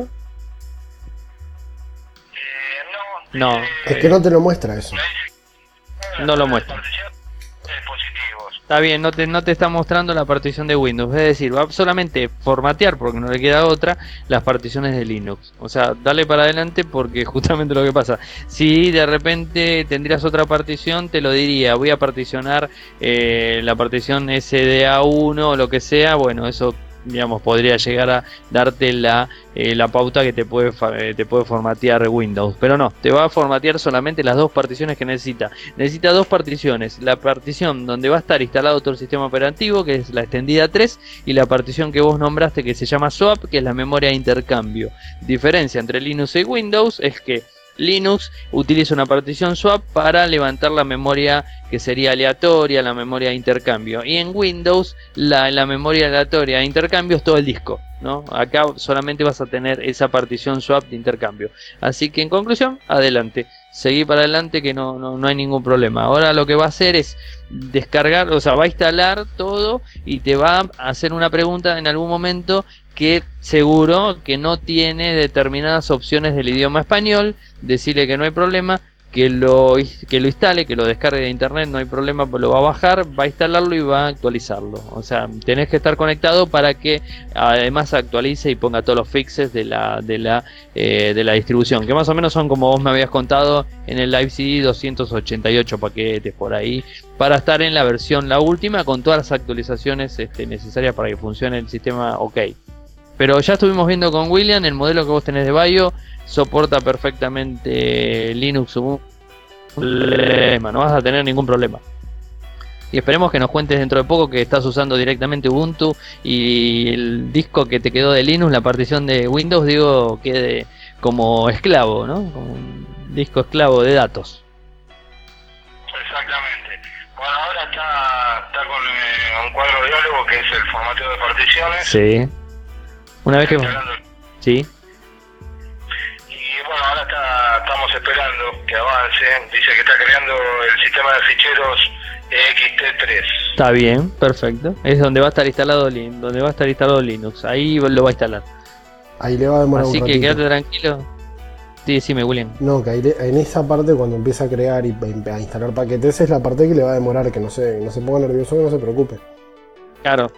Eh, No. eh, Es que no te lo muestra eso. me dice, No lo muestra. Partición de dispositivos. Está bien, no te, no te está mostrando la partición de Windows. Es decir, va solamente formatear, porque no le queda otra, las particiones de Linux. O sea, dale para adelante porque justamente lo que pasa. Si de repente tendrías otra partición, te lo diría. Voy a particionar eh, la partición S D A uno o lo que sea. Bueno, eso, digamos, podría llegar a darte la, eh, la pauta que te puede, fa- eh, te puede formatear Windows. Pero no, te va a formatear solamente las dos particiones que necesita. Necesita dos particiones. La partición donde va a estar instalado todo el sistema operativo, que es la extendida tres, y la partición que vos nombraste, que se llama swap, que es la memoria de intercambio. Diferencia entre Linux y Windows es que Linux utiliza una partición swap para levantar la memoria que sería aleatoria, la memoria de intercambio. Y en Windows la, la memoria aleatoria de intercambio es todo el disco, ¿no? Acá solamente vas a tener esa partición swap de intercambio. Así que en conclusión, adelante. Seguí para adelante que no, no, no hay ningún problema. Ahora lo que va a hacer es descargar, o sea, va a instalar todo y te va a hacer una pregunta en algún momento que seguro que no tiene determinadas opciones del idioma español. Decirle que no hay problema, que lo, que lo instale, que lo descargue de internet, no hay problema, lo va a bajar, va a instalarlo y va a actualizarlo. O sea, tenés que estar conectado para que además actualice y ponga todos los fixes de la, de la, eh, de la distribución, que más o menos son como vos me habías contado en el Live C D, doscientos ochenta y ocho paquetes por ahí, para estar en la versión, la última, con todas las actualizaciones este, necesarias para que funcione el sistema ok. Pero ya estuvimos viendo con William, el modelo que vos tenés de Bayo soporta perfectamente Linux, no vas a tener ningún problema. Y esperemos que nos cuentes dentro de poco que estás usando directamente Ubuntu y el disco que te quedó de Linux, la partición de Windows, digo, quede como esclavo, ¿no? Como un disco esclavo de datos. Exactamente. Bueno, ahora está, está con eh, un cuadro de diálogo que es el formateo de particiones. Sí. Una vez que... Instalando- Sí. Y bueno, ahora está, estamos esperando que avance. Dice que está creando el sistema de ficheros E X T tres. Está bien, perfecto. Es donde va a estar instalado Linux, donde va a estar instalado Linux. Ahí lo va a instalar. Ahí le va a demorar Así un que ratito. quédate tranquilo. Sí, decime, William. No, que ahí le- en esa parte cuando empieza a crear y a instalar paquetes es la parte que le va a demorar, que no se, no se ponga nervioso, que no se preocupe. Claro.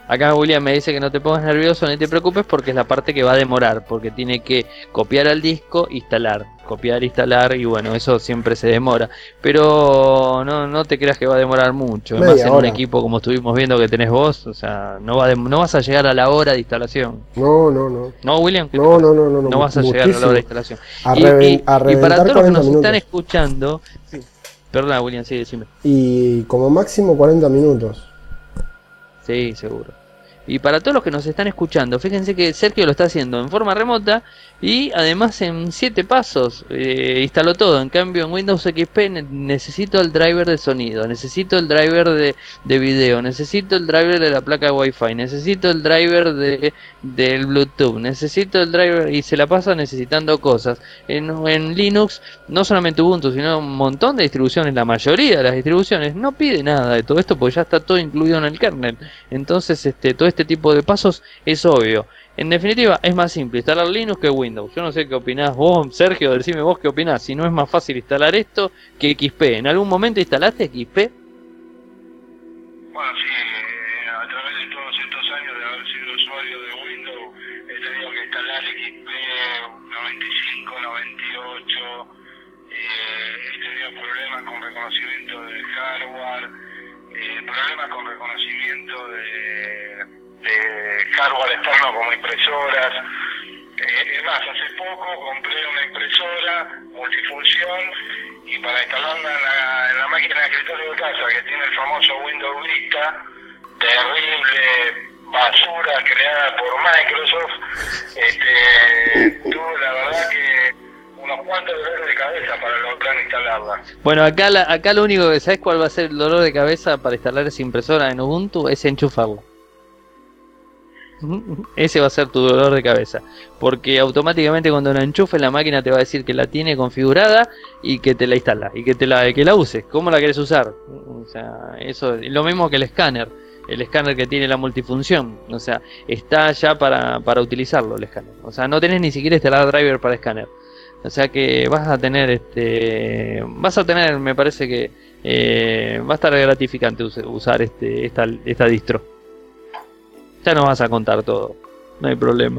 Acá William me dice que no te pongas nervioso ni te preocupes porque es la parte que va a demorar, porque tiene que copiar al disco, instalar, copiar, instalar y bueno, eso siempre se demora. Pero no, no te creas que va a demorar mucho, Media además en un hora. equipo como estuvimos viendo que tenés vos, o sea, no, va de- no vas a llegar a la hora de instalación. No, no, no. ¿No, William? ¿Qué te No, parece? no, no, no, no, No vas a llegar a la muchísimo. hora de instalación. A, Y, reven- y- a y para reventar todos los que cuarenta nos minutos. están escuchando, perdona William, sí, decime. Y como máximo cuarenta minutos. Sí, seguro. Y para todos los que nos están escuchando, fíjense que Sergio lo está haciendo en forma remota y además en siete pasos eh, instaló todo. En cambio en Windows X P ne- necesito el driver de sonido, necesito el driver de, de video, necesito el driver de la placa de Wi-Fi, necesito el driver de del Bluetooth, necesito el driver y se la pasa necesitando cosas. En, en Linux, no solamente Ubuntu, sino un montón de distribuciones, la mayoría de las distribuciones no pide nada de todo esto porque ya está todo incluido en el kernel. Entonces este todo este tipo de pasos es obvio. En definitiva, es más simple instalar Linux que Windows. Yo no sé qué opinás vos, Sergio, decime vos qué opinás. Si no es más fácil instalar esto que X P. ¿En algún momento instalaste X P? Bueno, sí, eh, a través de todos estos años de haber sido usuario de Windows, he tenido que instalar X P noventa y cinco, noventa y ocho, eh, he tenido problemas con reconocimiento del hardware, eh, problemas con reconocimiento de, de hardware externo como impresoras. Eh, es más, hace poco compré una impresora multifunción y para instalarla en la, en la máquina de escritorio de casa que tiene el famoso Windows Vista, terrible basura creada por Microsoft, este, tuve la verdad que unos cuantos dolores de cabeza para lograr instalarla. Bueno, acá, la, acá lo único que sabes cuál va a ser el dolor de cabeza para instalar esa impresora en Ubuntu es enchufarla. Ese va a ser tu dolor de cabeza, porque automáticamente cuando la enchufes la máquina te va a decir que la tiene configurada y que te la instala y que te la que la uses. ¿Cómo la querés usar? O sea, eso es lo mismo que el escáner, el escáner que tiene la multifunción, o sea, está ya para, para utilizarlo el escáner. O sea, no tenés ni siquiera instalar driver para escáner. O sea que vas a tener este vas a tener, me parece que eh, va a estar gratificante us- usar este esta esta distro. Ya nos vas a contar todo, no hay problema.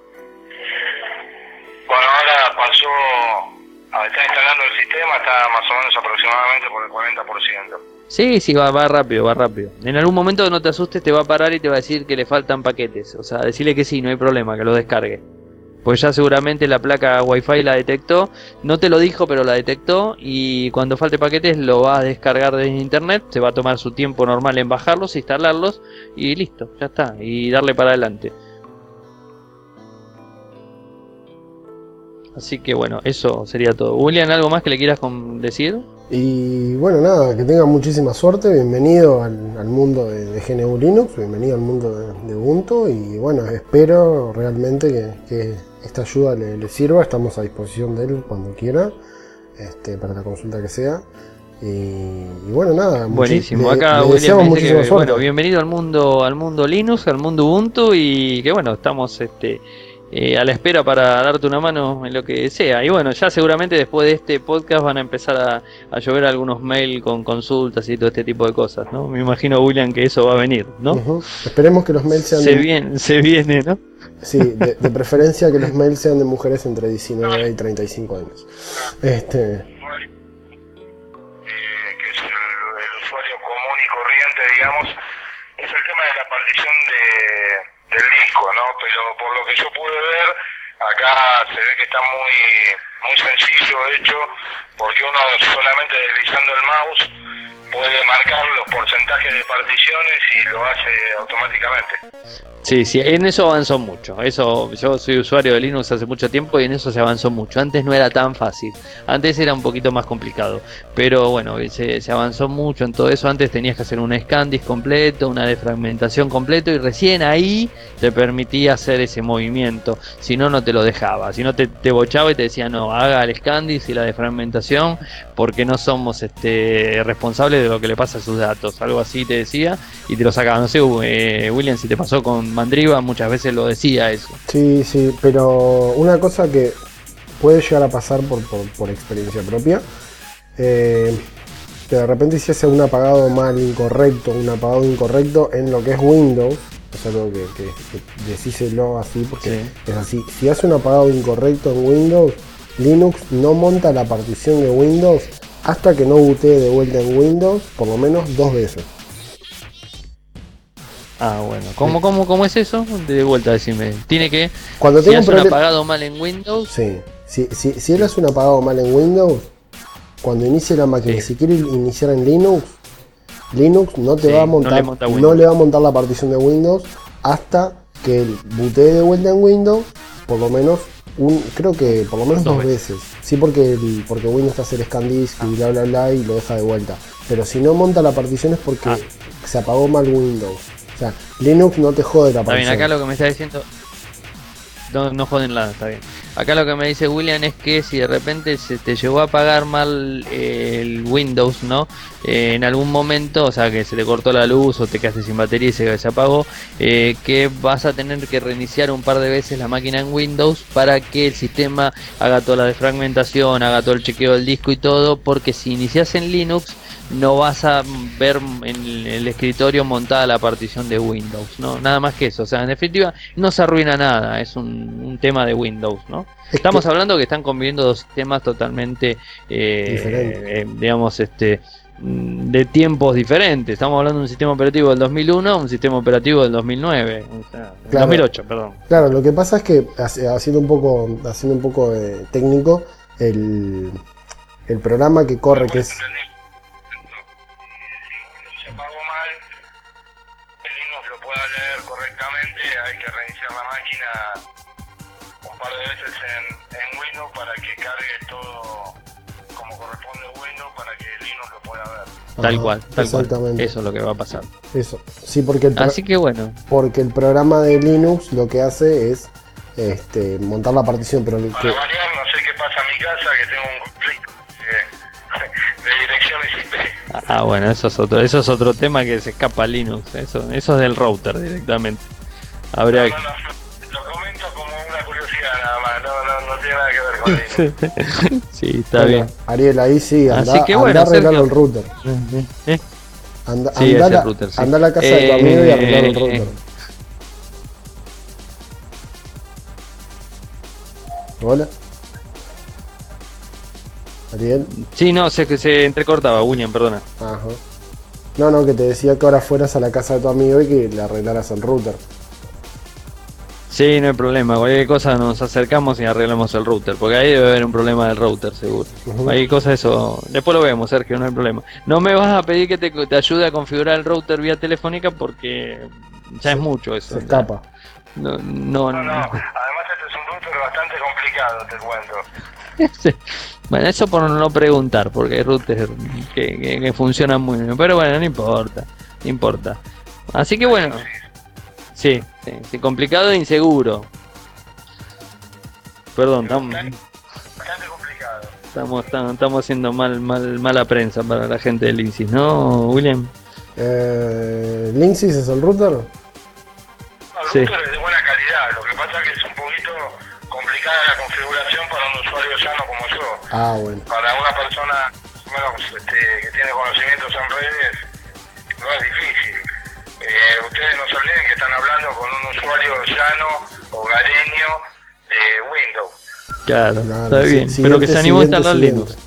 Bueno, ahora pasó, a estar instalando el sistema, está más o menos aproximadamente por el cuarenta por ciento. Sí, sí, va, va rápido, va rápido. En algún momento no te asustes, te va a parar y te va a decir que le faltan paquetes. O sea, decirle que sí, no hay problema, que lo descargue. Pues ya seguramente la placa Wi-Fi la detectó, no te lo dijo, pero la detectó y cuando falte paquetes lo va a descargar desde internet, se va a tomar su tiempo normal en bajarlos, instalarlos y listo, ya está, y darle para adelante. Así que bueno, eso sería todo. William, ¿algo más que le quieras con- decir? Y bueno, nada, que tengan muchísima suerte. Bienvenido al, al mundo de, de G N U Linux, bienvenido al mundo de, de Ubuntu. Y bueno, espero realmente que, que esta ayuda le, le sirva. Estamos a disposición de él cuando quiera, este, para la consulta que sea. Y, y bueno, nada, Buenísimo. le- Acá le William deseamos me dice muchísima que, suerte. bueno, bienvenido al mundo, al mundo Linux, al mundo Ubuntu y que bueno, estamos este eh, a la espera para darte una mano en lo que sea. Y bueno, ya seguramente después de este podcast van a empezar a, a llover algunos mails con consultas y todo este tipo de cosas, ¿no? Me imagino, William, que eso va a venir, ¿no? Ujú. Esperemos que los mails sean Se de, viene, se viene, ¿no? sí, de, de preferencia que los mails sean de mujeres entre diecinueve y treinta y cinco años. Este, Eh, que es el, el usuario común y corriente, digamos, es el tema de la partición de, del disco, ¿no? Pero por lo que yo pude ver, acá se ve que está muy, muy sencillo hecho, porque uno solamente deslizando el mouse puede marcar los porcentajes de particiones y lo hace automáticamente. Sí, sí, en eso avanzó mucho. Eso, yo soy usuario de Linux hace mucho tiempo y en eso se avanzó mucho. Antes no era tan fácil, antes era un poquito más complicado. Pero bueno, se, se avanzó mucho en todo eso. Antes tenías que hacer un ScanDisk completo, una defragmentación completo y recién ahí te permitía hacer ese movimiento. Si no, no te lo dejaba. Si no, te, te bochaba y te decía no, haga el ScanDisk y la defragmentación porque no somos este responsables de lo que le pasa a sus datos. Algo así te decía y te lo sacaba. No sé, eh, William, si te pasó con Mandriva, muchas veces lo decía eso. sí, sí, pero una cosa que puede llegar a pasar por, por, por experiencia propia, eh, que de repente hiciese un apagado mal incorrecto, un apagado incorrecto en lo que es Windows, es algo que, que, que decíselo así porque Sí. es así. Si hace un apagado incorrecto en Windows, Linux no monta la partición de Windows hasta que no bootee de vuelta en Windows por lo menos dos veces. Ah, bueno. ¿Cómo, cómo, cómo es eso? De vuelta, decime. Tiene que... Cuando Si tenga un hace un problema, apagado mal en Windows... sí, si, si, si él hace un apagado mal en Windows, cuando inicie la máquina, Sí. si quiere iniciar en Linux, Linux no te Sí, va a no montar, le no, monta Windows. le va a montar la partición de Windows hasta que él bootee de vuelta en Windows, por lo menos un, creo que por lo menos Dos dos veces. Sí, porque el, porque Windows te hace el scan disk y bla bla bla y lo deja de vuelta. Pero si no monta la partición es porque Ah. se apagó mal Windows. O sea, Linux no te jode la Está bien, partición. acá lo que me está diciendo... No, no joden nada, está bien. Acá lo que me dice William es que si de repente se te llegó a apagar mal eh, el Windows, ¿no? Eh, en algún momento, o sea, que se te cortó la luz o te quedaste sin batería y se, se apagó, eh, que vas a tener que reiniciar un par de veces la máquina en Windows para que el sistema haga toda la desfragmentación, haga todo el chequeo del disco y todo, porque si inicias en Linux no vas a ver en el escritorio montada la partición de Windows, ¿no? Nada más que eso, o sea, en definitiva no se arruina nada, es un, un tema de Windows, ¿no? Es Estamos que- hablando que están conviviendo dos sistemas totalmente, eh, Diferentes. eh, digamos, este, mm, de tiempos diferentes. Estamos hablando de un sistema operativo del dos mil uno, un sistema operativo del dos mil nueve, o sea, del Claro. dos mil ocho, perdón. Claro, lo que pasa es que hace- haciendo un poco, haciendo un poco de técnico, el, el programa que corre, que es Si se apagó mal, el Linux lo pueda leer correctamente, hay que reiniciar la máquina un par de veces en, en Windows para que cargue todo como corresponde Windows para que el Linux lo pueda ver. Tal Ajá, cual, tal cual. exactamente. Eso es lo que va a pasar. Eso. Sí, porque el, pro- Así que bueno, porque el programa de Linux lo que hace es este, montar la partición, pero el Para que, variar, no sé qué pasa en mi casa, que tengo un conflicto de, de direcciones I P. ah, bueno, eso es otro, eso es otro tema que se escapa a Linux, eso, eso es del router directamente. Habría No, no, no, lo comento como una curiosidad nada más, no, no, no tiene nada que ver con Linux. Sí, está bueno, bien. Ariel, ahí sí, anda, Así que bueno, anda a arreglar Sergio. el router. ¿Eh? Anda, Sí, anda, es a el la, router, sí. anda a la casa de tu Eh, amigo y arreglar el eh, router. Hola. Ariel. Sí, no, sé que se entrecortaba, William, perdona. Ajá. No, no, que te decía que ahora fueras a la casa de tu amigo y que le arreglaras el router. Sí, no hay problema, cualquier cosa nos acercamos y arreglamos el router, porque ahí debe haber un problema del router, seguro. Ujú. Hay cosas eso, después lo vemos, Sergio, no hay problema. No me vas a pedir que te, te ayude a configurar el router vía telefónica porque ya Se- es mucho eso. Se escapa. No, no, No, no, no. además este es un router bastante complicado, te cuento. Sí. Bueno, eso por no preguntar, porque hay routers que, que, que funcionan muy bien, pero bueno, no importa, no importa. Así que bueno, sí, sí, sí, complicado e inseguro. Perdón, estamos, Bastante complicado. estamos, estamos, estamos haciendo mal, mal, mala prensa para la gente del INSIS, ¿no, William? Eh, ¿Linksys es el router? No, el Sí. router es de buena calidad, lo que pasa es que es un poquito complicada la configuración para un usuario llano como yo. Ah, bueno. Para una persona bueno, este, que tiene conocimientos en redes, no es difícil. Eh, ustedes no se olviden que están hablando con un usuario llano, hogareño, de Windows. Claro, Claro, está sí, bien, siguiente, pero que se animó a siguiente, instalar siguiente. Linux.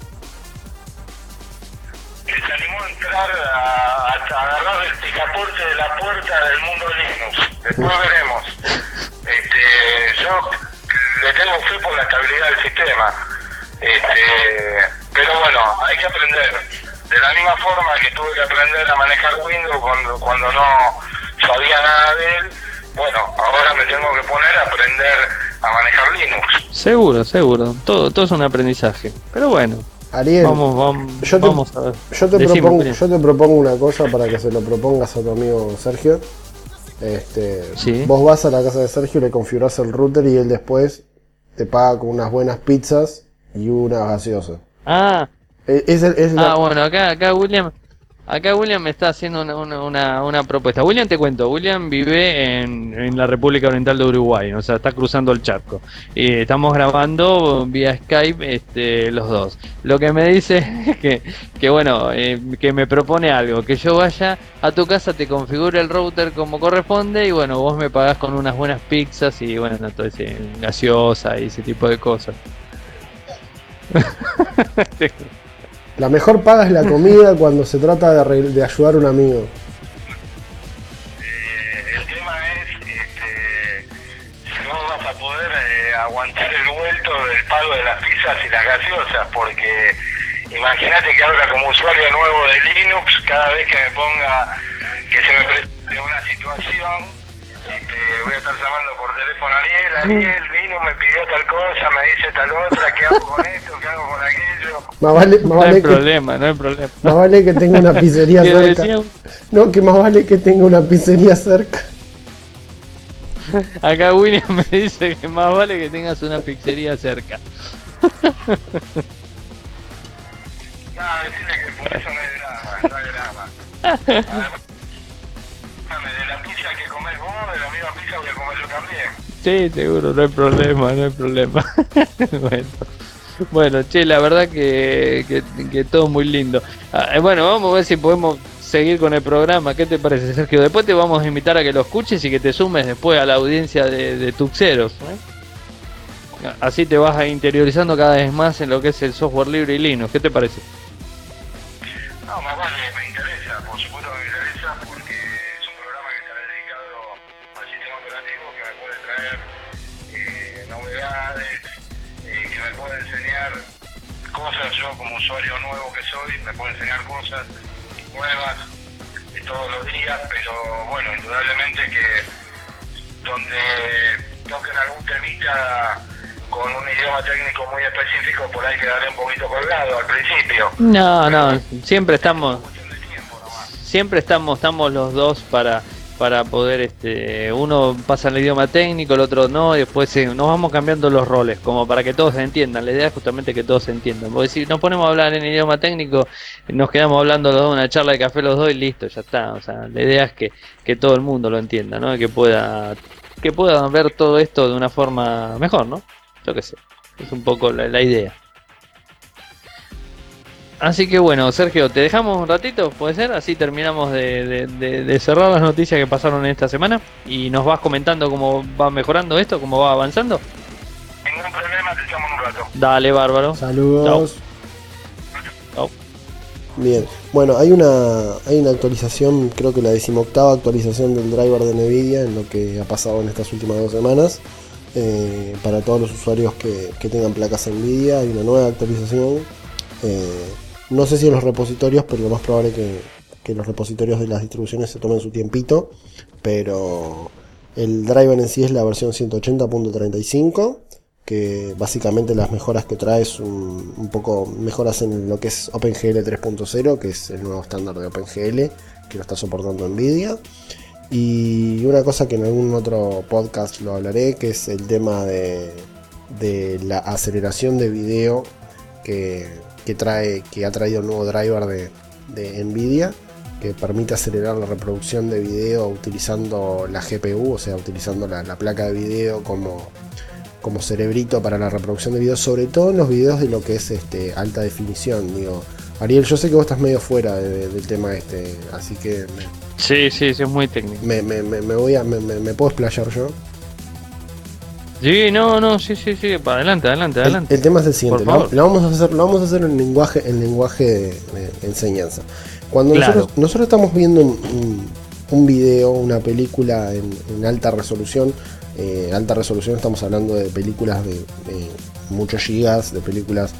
Que se animó a entrar a, a, a agarrar el picaporte de la puerta del mundo Linux. Después veremos. Este, yo le tengo fe por la estabilidad del sistema. Este, pero bueno, hay que aprender. De la misma forma que tuve que aprender a manejar Windows cuando, cuando no sabía nada de él, bueno, ahora me tengo que poner a aprender a manejar Linux. Seguro, seguro, todo, todo es un aprendizaje. Pero bueno, Ariel, vamos, vamos, yo te- vamos a ver. yo te, Decime, propongo, William. yo te propongo una cosa para que se lo propongas a tu amigo Sergio. Este, Sí. Vos vas a la casa de Sergio, le configurás el router y él después te paga con unas buenas pizzas y una gaseosa. Ah, Eh, Es, el- es la- ah, bueno, acá, acá William, Acá William me está haciendo una, una, una, una propuesta. William, te cuento, William vive en, en la República Oriental de Uruguay, o sea, está cruzando el charco. Y estamos grabando vía Skype este, los dos. Lo que me dice es que, que bueno, eh, que me propone algo, que yo vaya a tu casa, te configure el router como corresponde y bueno, vos me pagás con unas buenas pizzas y bueno, todo ese gaseosa y ese tipo de cosas. La mejor paga es la comida cuando se trata de, arregl- de ayudar a un amigo. Eh, el tema es este, si vos vas a poder eh, aguantar el vuelto del pago de las pizzas y las gaseosas, porque imagínate que ahora como usuario nuevo de Linux, cada vez que me ponga, que se me presente una situación, este, voy a estar llamando por teléfono a Ariel, Ariel vino, me pidió tal cosa, me dice tal otra, ¿qué hago con esto? ¿Qué hago con aquello? Más vale, más No vale hay que, problema, no hay problema. más vale que tenga una pizzería Que cerca. decía- No, que más vale que tenga una pizzería cerca. Acá William me dice que más vale que tengas una pizzería cerca. No, decirle que por eso no hay drama, no hay drama. Además, de la pizza que comés vos, de la misma pizza voy a comer yo también. Sí, seguro, no hay problema, no hay problema. bueno. Bueno, che, la verdad que, que, que todo muy lindo. Ah, eh, bueno, vamos a ver si podemos seguir con el programa. ¿Qué te parece, Sergio? Después te vamos a invitar a que lo escuches y que te sumes después a la audiencia de, de Tuxeros, ¿eh? Así te vas a interiorizando cada vez más en lo que es el software libre y Linux. ¿Qué te parece? No, más vale, me interesa, por supuesto que me interesa, porque es un programa que está dedicado al sistema operativo, que me puede traer eh, novedades, eh, que me puede enseñar cosas. Yo como usuario nuevo que soy, me puede enseñar cosas nuevas de todos los días, pero bueno, indudablemente que donde toquen algún temita con un idioma técnico muy específico, por ahí quedaré un poquito colgado al principio. No, no, siempre estamos... Cuestión de tiempo nomás. Siempre estamos, estamos los dos para, para poder, este, uno pasa el idioma técnico, el otro no, y después eh, nos vamos cambiando los roles, como para que todos se entiendan. La idea es justamente que todos se entiendan, porque si nos ponemos a hablar en idioma técnico, nos quedamos hablando los dos, una charla de café los dos y listo, ya está. O sea, la idea es que, que todo el mundo lo entienda, ¿no? Y que pueda, que pueda ver todo esto de una forma mejor, ¿no? Yo qué sé, es un poco la, la idea. Así que bueno, Sergio, ¿te dejamos un ratito? ¿Puede ser? Así terminamos de, de, de, de cerrar las noticias que pasaron en esta semana y nos vas comentando cómo va mejorando esto, cómo va avanzando. Ningún problema, te llamo en un rato. Dale, bárbaro. Saludos. Chau. Bien, bueno, hay una hay una actualización, creo que la decimoctava actualización del driver de Nvidia en lo que ha pasado en estas últimas dos semanas. Eh, para todos los usuarios que, que tengan placas Nvidia hay una nueva actualización. Eh, no sé si en los repositorios, pero lo más probable que, que los repositorios de las distribuciones se tomen su tiempito. Pero el driver en sí es la versión ciento ochenta punto treinta y cinco, que básicamente las mejoras que trae es un, un poco mejoras en lo que es OpenGL tres punto cero, que es el nuevo estándar de OpenGL que lo está soportando Nvidia. Y una cosa que en algún otro podcast lo hablaré, que es el tema de, de la aceleración de video que, que trae, que ha traído el nuevo driver de, de Nvidia, que permite acelerar la reproducción de video utilizando la G P U, o sea, utilizando la, la placa de video como, como cerebrito para la reproducción de video, sobre todo en los videos de lo que es este, alta definición. Digo, Ariel, yo sé que vos estás medio fuera de, de, del tema este, así que me, Sí, sí, sí, es muy técnico. me, me, me, me voy a, me, me, me puedo explayar yo. Sí, no, no, sí, sí, sí, para adelante, adelante, adelante. El, el tema es el siguiente, Por lo, favor. lo vamos a hacer, lo vamos a hacer en lenguaje, en lenguaje de, de enseñanza. Cuando Claro. nosotros, nosotros estamos viendo un, un, un video, una película en, en alta resolución, eh, alta resolución estamos hablando de películas de, de muchos gigas, de películas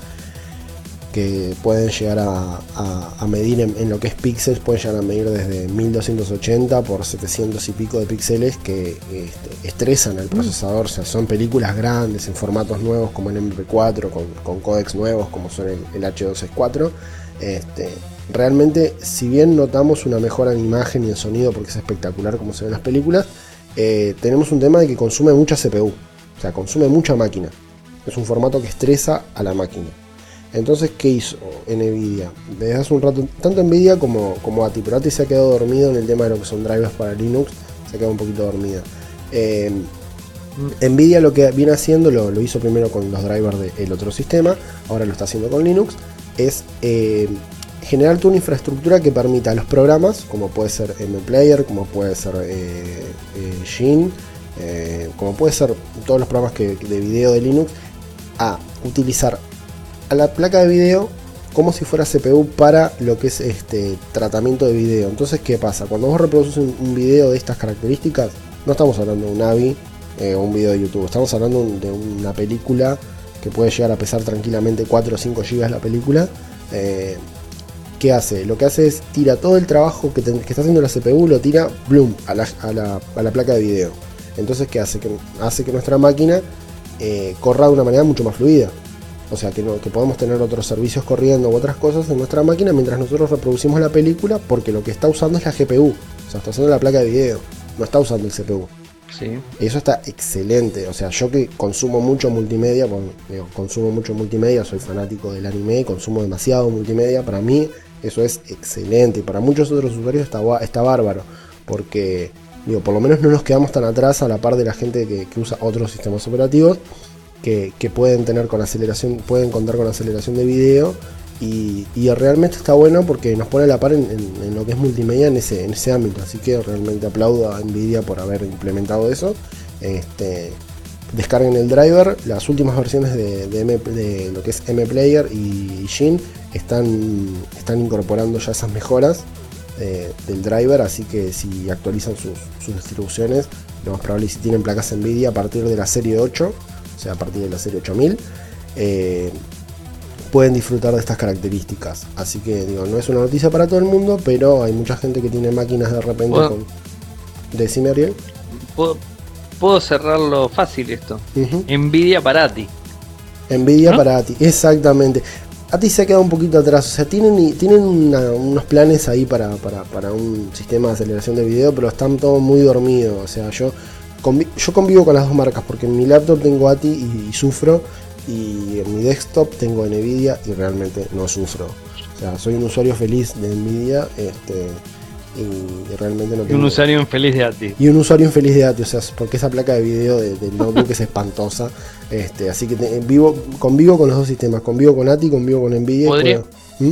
que pueden llegar a, a, a medir en, en lo que es píxeles, pueden llegar a medir desde mil doscientos ochenta por setecientos y pico de píxeles que este, estresan al procesador. O sea, son películas grandes en formatos nuevos como el eme pe cuatro, con, con códecs nuevos como son el, el hache doscientos sesenta y cuatro. Este, realmente, si bien notamos una mejora en imagen y en sonido porque es espectacular como se ven las películas, eh, tenemos un tema de que consume mucha ce pe u, o sea, consume mucha máquina. Es un formato que estresa a la máquina. Entonces, ¿qué hizo Nvidia? Desde hace un rato, tanto Nvidia como, como A T I, pero A T I se ha quedado dormido en el tema de lo que son drivers para Linux, se ha quedado un poquito dormida. Eh, Nvidia lo que viene haciendo, lo, lo hizo primero con los drivers del otro sistema, ahora lo está haciendo con Linux, es eh, generar toda una infraestructura que permita a los programas, como puede ser MPlayer, como puede ser eh, eh, Gin, eh, como puede ser todos los programas que, de video de Linux, a utilizar a la placa de video como si fuera C P U para lo que es este tratamiento de video. Entonces, ¿qué pasa? Cuando vos reproduces un, un video de estas características, no estamos hablando de un A V I eh, o un video de YouTube, estamos hablando de una película que puede llegar a pesar tranquilamente cuatro o cinco gigas la película. Eh, ¿Qué hace? Lo que hace es tira todo el trabajo que, te, que está haciendo la C P U, lo tira bloom, a, la, a, la, a la placa de video. Entonces, ¿qué hace? Que hace que nuestra máquina eh, corra de una manera mucho más fluida. O sea, que, no, que podemos tener otros servicios corriendo u otras cosas en nuestra máquina mientras nosotros reproducimos la película, porque lo que está usando es la G P U. O sea, está usando la placa de video, no está usando el C P U. Sí. Y eso está excelente. O sea, yo que consumo mucho multimedia, bueno, digo, consumo mucho multimedia, soy fanático del anime, consumo demasiado multimedia, para mí eso es excelente. Y para muchos otros usuarios está, está bárbaro, porque digo, por lo menos no nos quedamos tan atrás a la par de la gente que, que usa otros sistemas operativos. Que, que pueden tener con aceleración, pueden contar con aceleración de video y, y realmente está bueno porque nos pone a la par en, en, en lo que es multimedia en ese, en ese ámbito, así que realmente aplaudo a Nvidia por haber implementado eso. Este, descarguen el driver, las últimas versiones de, de, M, de lo que es MPlayer y Gin están, están incorporando ya esas mejoras eh, del driver, así que si actualizan sus, sus distribuciones, lo más probable es si tienen placas Nvidia a partir de la serie ocho, o sea, a partir de la serie ocho mil, eh, pueden disfrutar de estas características. Así que digo, no es una noticia para todo el mundo, pero hay mucha gente que tiene máquinas de repente ¿Puedo? con... Decime, Ariel. ¿Puedo, puedo cerrarlo fácil esto? Uh-huh. Nvidia para A T I. Nvidia ¿No? para A T I, exactamente. A T I se ha quedado un poquito atrás, o sea, tienen, tienen una, unos planes ahí para, para, para un sistema de aceleración de video, pero están todos muy dormidos. O sea, yo... Convi yo convivo con las dos marcas porque en mi laptop tengo A T I y, y sufro, y en mi desktop tengo Nvidia y realmente no sufro. O sea, soy un usuario feliz de Nvidia este, y, y realmente no Y tengo... un usuario infeliz de A T I. Y un usuario infeliz de A T I, o sea, porque esa placa de video del de notebook es espantosa. Este, así que te, vivo, convivo con los dos sistemas, convivo con A T I, convivo con Nvidia. ¿Podría? ¿Mm?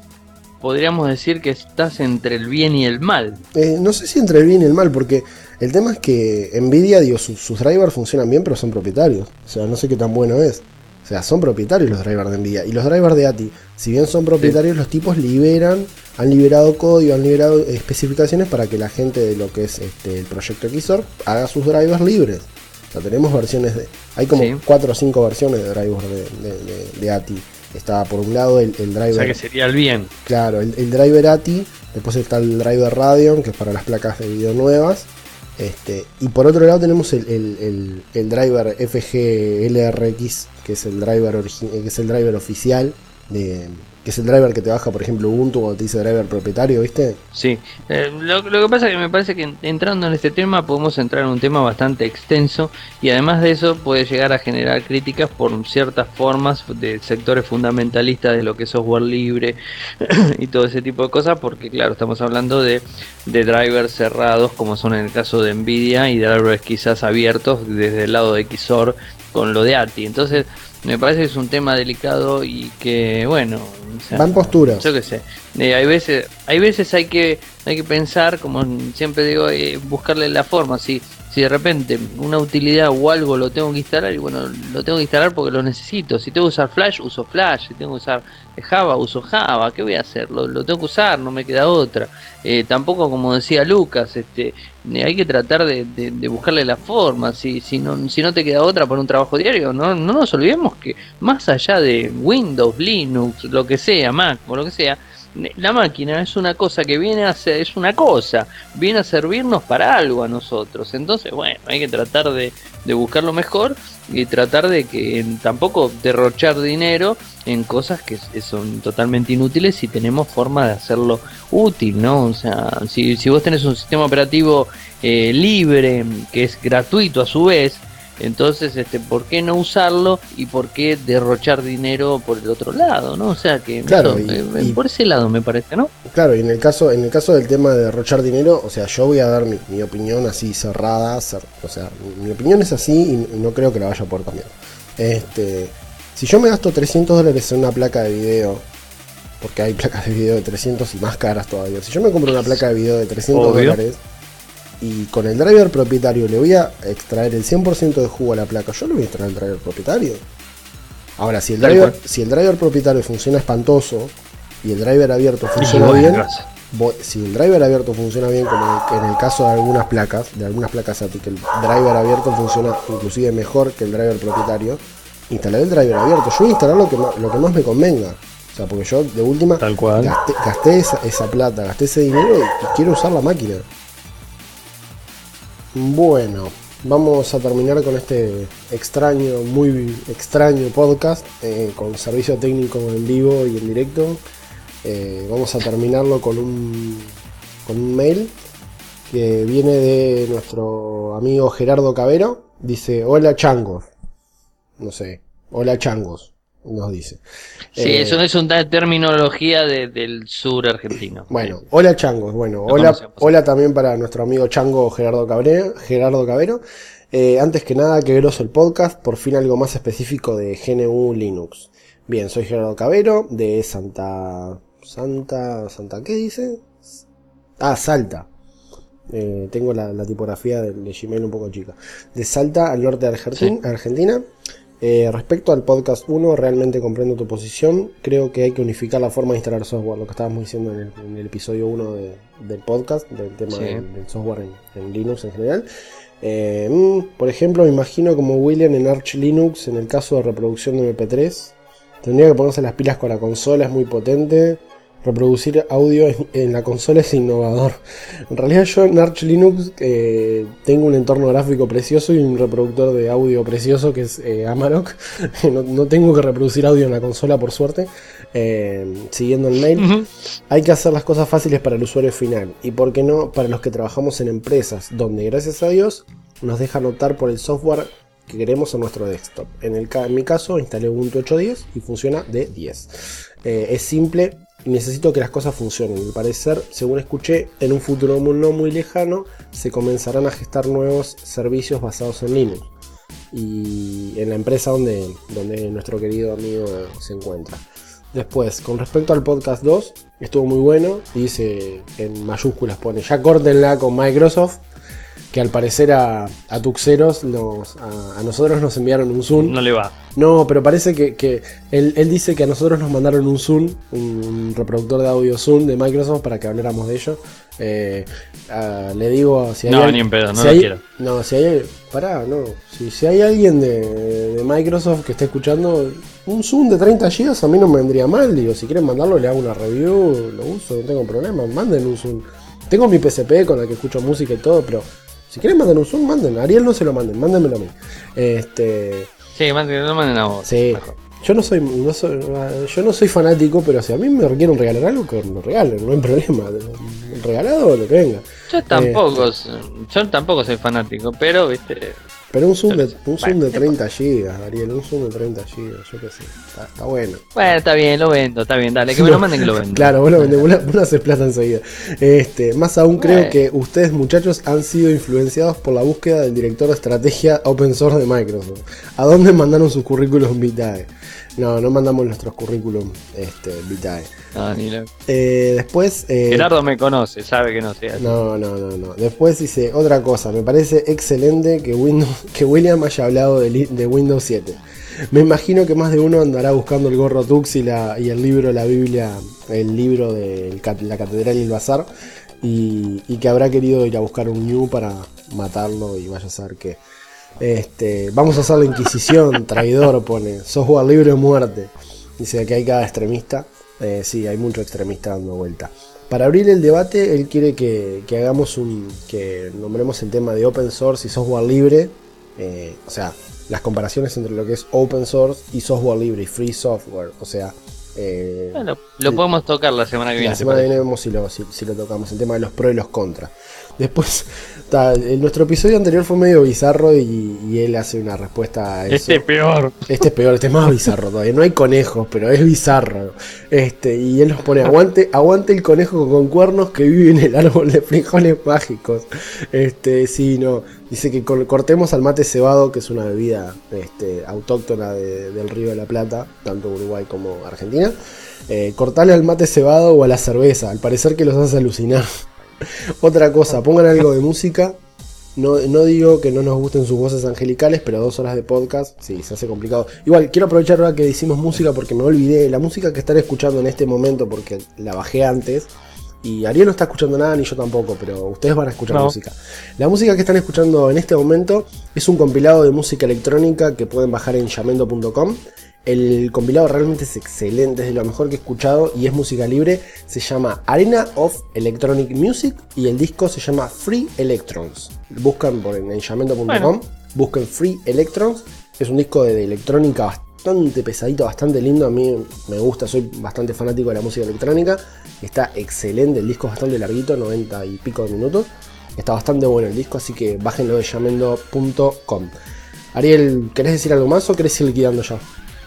Podríamos decir que estás entre el bien y el mal. Eh, no sé si entre el bien y el mal, porque el tema es que Nvidia, digo, sus, sus drivers funcionan bien, pero son propietarios. O sea, no sé qué tan bueno es. O sea, son propietarios los drivers de Nvidia. Y los drivers de A T I, si bien son propietarios, sí, los tipos liberan, han liberado código, han liberado especificaciones para que la gente de lo que es este, el proyecto Xor haga sus drivers libres. O sea, tenemos versiones de... Hay como sí. cuatro o cinco versiones de drivers de, de, de, de A T I. Está por un lado el, el driver... O sea que sería el bien. Claro, el, el driver A T I, después está el driver Radeon, que es para las placas de video nuevas. Este, y por otro lado tenemos el, el, el, el driver F G L R X, que es el driver que es el driver oficial, de, que es el driver que te baja, por ejemplo, Ubuntu cuando te dice driver propietario, ¿viste? Sí, eh, lo, lo que pasa es que me parece que entrando en este tema podemos entrar en un tema bastante extenso y además de eso puede llegar a generar críticas por ciertas formas de sectores fundamentalistas de lo que es software libre y todo ese tipo de cosas, porque claro, estamos hablando de, de drivers cerrados como son en el caso de Nvidia y drivers quizás abiertos desde el lado de Xor con lo de A T I. Entonces me parece que es un tema delicado y que bueno, o sea, van posturas. Yo qué sé, eh, hay veces hay veces hay que hay que pensar, como siempre digo, eh, buscarle la forma. Si si de repente una utilidad o algo lo tengo que instalar, y bueno, lo tengo que instalar porque lo necesito. Si tengo que usar Flash, uso Flash. Si tengo que usar Java, uso Java. ¿Qué voy a hacer? Lo, lo tengo que usar, no me queda otra. Eh, tampoco, como decía Lucas, este eh, hay que tratar de, de, de buscarle la forma. Si, si, no, si no te queda otra por un trabajo diario, no, no nos olvidemos que más allá de Windows, Linux, lo que sea, Mac o lo que sea, la máquina es una cosa que viene a ser, es una cosa, viene a servirnos para algo a nosotros. Entonces, bueno, hay que tratar de, de buscar lo mejor y tratar de que tampoco derrochar dinero en cosas que son totalmente inútiles si tenemos forma de hacerlo útil, ¿no? O sea, si, si vos tenés un sistema operativo eh, libre, que es gratuito a su vez, Entonces, este, ¿por qué no usarlo y por qué derrochar dinero por el otro lado, ¿no? O sea que Claro, eso, y, eh, y, por ese lado me parece, ¿no? claro, y en el caso, en el caso del tema de derrochar dinero, o sea, yo voy a dar mi, mi opinión así cerrada, cer, o sea, mi, mi opinión es así y, y no creo que la vaya a poder cambiar. Este, si yo me gasto trescientos dólares en una placa de video, porque hay placas de video de trescientos y más caras todavía, si yo me compro una placa de video de trescientos dólares y con el driver propietario le voy a extraer el cien por ciento de jugo a la placa, yo le voy a extraer el driver propietario. Ahora, si el driver, si el driver propietario funciona espantoso y el driver abierto funciona bien, si el driver abierto funciona bien, como en el caso de algunas placas, de algunas placas A T I, que el driver abierto funciona inclusive mejor que el driver propietario, instalaré el driver abierto. Yo voy a instalar lo que más, lo que más me convenga. O sea, porque yo de última Tal cual. gasté, gasté esa, esa plata, gasté ese dinero y, y quiero usar la máquina. Bueno, vamos a terminar con este extraño, muy extraño podcast, eh, con servicio técnico en vivo y en directo. Eh, vamos a terminarlo con un, con un mail que viene de nuestro amigo Gerardo Cabero. Dice: hola changos. No sé, hola changos, nos dice. Sí, eh, eso es una terminología de, del sur argentino. Bueno, hola changos. Bueno, Lo hola, conocemos. hola también para nuestro amigo chango Gerardo Cabero. Gerardo Cabero. Eh, antes que nada, qué groso el podcast, por fin algo más específico de G N U Linux. Bien, soy Gerardo Cabero, de Santa... Santa... ¿Santa qué dice? Ah, Salta. Eh, tengo la, la tipografía de, de Gmail un poco chica. De Salta, al norte de Argentina. Sí. Argentina. Eh, respecto al podcast uno, realmente comprendo tu posición. Creo que hay que unificar la forma de instalar software, lo que estábamos diciendo en el, en el episodio uno de, del podcast, del tema sí. del, del software en, en Linux en general. Eh, por ejemplo, me imagino como William en Arch Linux, en el caso de reproducción de eme pe tres. Tendría que ponerse las pilas con la consola, es muy potente. Reproducir audio en, en la consola es innovador. En realidad yo en Arch Linux eh, tengo un entorno gráfico precioso y un reproductor de audio precioso que es eh, Amarok. no, no tengo que reproducir audio en la consola, por suerte. Eh, siguiendo el mail, uh-huh. Hay que hacer las cosas fáciles para el usuario final. Y por qué no para los que trabajamos en empresas, donde gracias a Dios nos dejan optar por el software que queremos en nuestro desktop. En, el, en mi caso instalé Ubuntu ocho punto diez y funciona de diez. Eh, es simple y necesito que las cosas funcionen. Al parecer, según escuché, en un futuro no muy lejano se comenzarán a gestar nuevos servicios basados en Linux y en la empresa donde, donde nuestro querido amigo se encuentra. Después, con respecto al podcast dos, estuvo muy bueno. Dice en mayúsculas, pone: ya córtenla con Microsoft, que al parecer a, a Tuxeros nos, a, a nosotros nos enviaron un Zoom. No le va. No, pero parece que, que él, él dice que a nosotros nos mandaron un Zoom, un, un reproductor de audio Zoom de Microsoft para que habláramos de ello. Eh, uh, le digo, si hay no, alguien, ni en pedo, no si lo hay, quiero. No, si hay, pará, no. Si, si hay alguien de, de Microsoft que esté escuchando, un Zoom de treinta gigas a mí no me vendría mal. Digo, si quieren mandarlo, le hago una review, lo uso, no tengo problema. Manden un Zoom. Tengo mi P S P con la que escucho música y todo, pero si quieren mandar un Zoom, manden. A Ariel no se lo manden, mándenmelo a mí. Este... Sí, manden, no manden a vos. Sí. Mejor. Yo no soy, no soy yo no soy fanático, pero si a mí me quieren regalar algo, que lo regalen, no hay problema. Regalado lo que venga. Yo tampoco, este... yo tampoco soy fanático, pero viste. Pero un Zoom, de, un zoom bueno, de treinta gigas, Ariel, un Zoom de treinta gigas, yo qué sé, está, está bueno. Bueno, está bien, lo vendo, está bien, dale, que me no, lo manden que lo vendo. Claro, vos lo vendés, vos, vos haces plata enseguida. Este, más aún creo bueno. que ustedes, muchachos, han sido influenciados por la búsqueda del director de estrategia open source de Microsoft. ¿A dónde mandaron sus currículums vitae? No, no mandamos nuestros currículum este, vitae. No, ni lo... eh, después... Eh, Gerardo me conoce, sabe que no sea así. No, no, no, no. Después dice otra cosa. Me parece excelente que Windows, que William haya hablado de, de Windows siete. Me imagino que más de uno andará buscando el gorro Tux y, la, y el libro, la Biblia, el libro de la Catedral y el Bazar. Y, y que habrá querido ir a buscar un New para matarlo y vaya a saber qué. Este, vamos a hacer la Inquisición, traidor, pone. Software libre o muerte. Dice que hay cada extremista. Eh, sí, hay mucho extremista dando vuelta. Para abrir el debate, él quiere que, que hagamos un. que nombremos el tema de open source y software libre. Eh, o sea, las comparaciones entre lo que es open source y software libre y free software. O sea. Eh, bueno, lo podemos tocar la semana que viene. La semana que viene vemos si lo, si, si lo tocamos. El tema de los pros y los contras. Después, ta, el, nuestro episodio anterior fue medio bizarro y, y él hace una respuesta a eso. Este es peor. Este es peor, este es más bizarro todavía. No hay conejos, pero es bizarro. Este, y él nos pone, aguante, aguante el conejo con cuernos que vive en el árbol de frijoles mágicos. Este, sí, no. Dice que cortemos al mate cebado, que es una bebida este, autóctona de, del Río de la Plata, tanto Uruguay como Argentina. Eh, cortale al mate cebado o a la cerveza, al parecer que los hace alucinar. Otra cosa, pongan algo de música. No, no digo que no nos gusten sus voces angelicales, pero dos horas de podcast, sí, se hace complicado. Igual, quiero aprovechar ahora que hicimos música porque me olvidé. La música que están escuchando en este momento, porque la bajé antes, y Ariel no está escuchando nada, ni yo tampoco, pero ustedes van a escuchar no. música. La música que están escuchando en este momento es un compilado de música electrónica que pueden bajar en yamendo punto com. El compilado realmente es excelente, es de lo mejor que he escuchado y es música libre. Se llama Arena of Electronic Music y el disco se llama Free Electrons. Buscan por en yamendo punto com, bueno. busquen Free Electrons. Es un disco de, de electrónica bastante pesadito, bastante lindo. A mí me gusta, soy bastante fanático de la música electrónica. Está excelente, el disco es bastante larguito, noventa y pico de minutos. Está bastante bueno el disco, así que bájenlo de yamendo punto com. Ariel, ¿querés decir algo más o querés ir liquidando ya?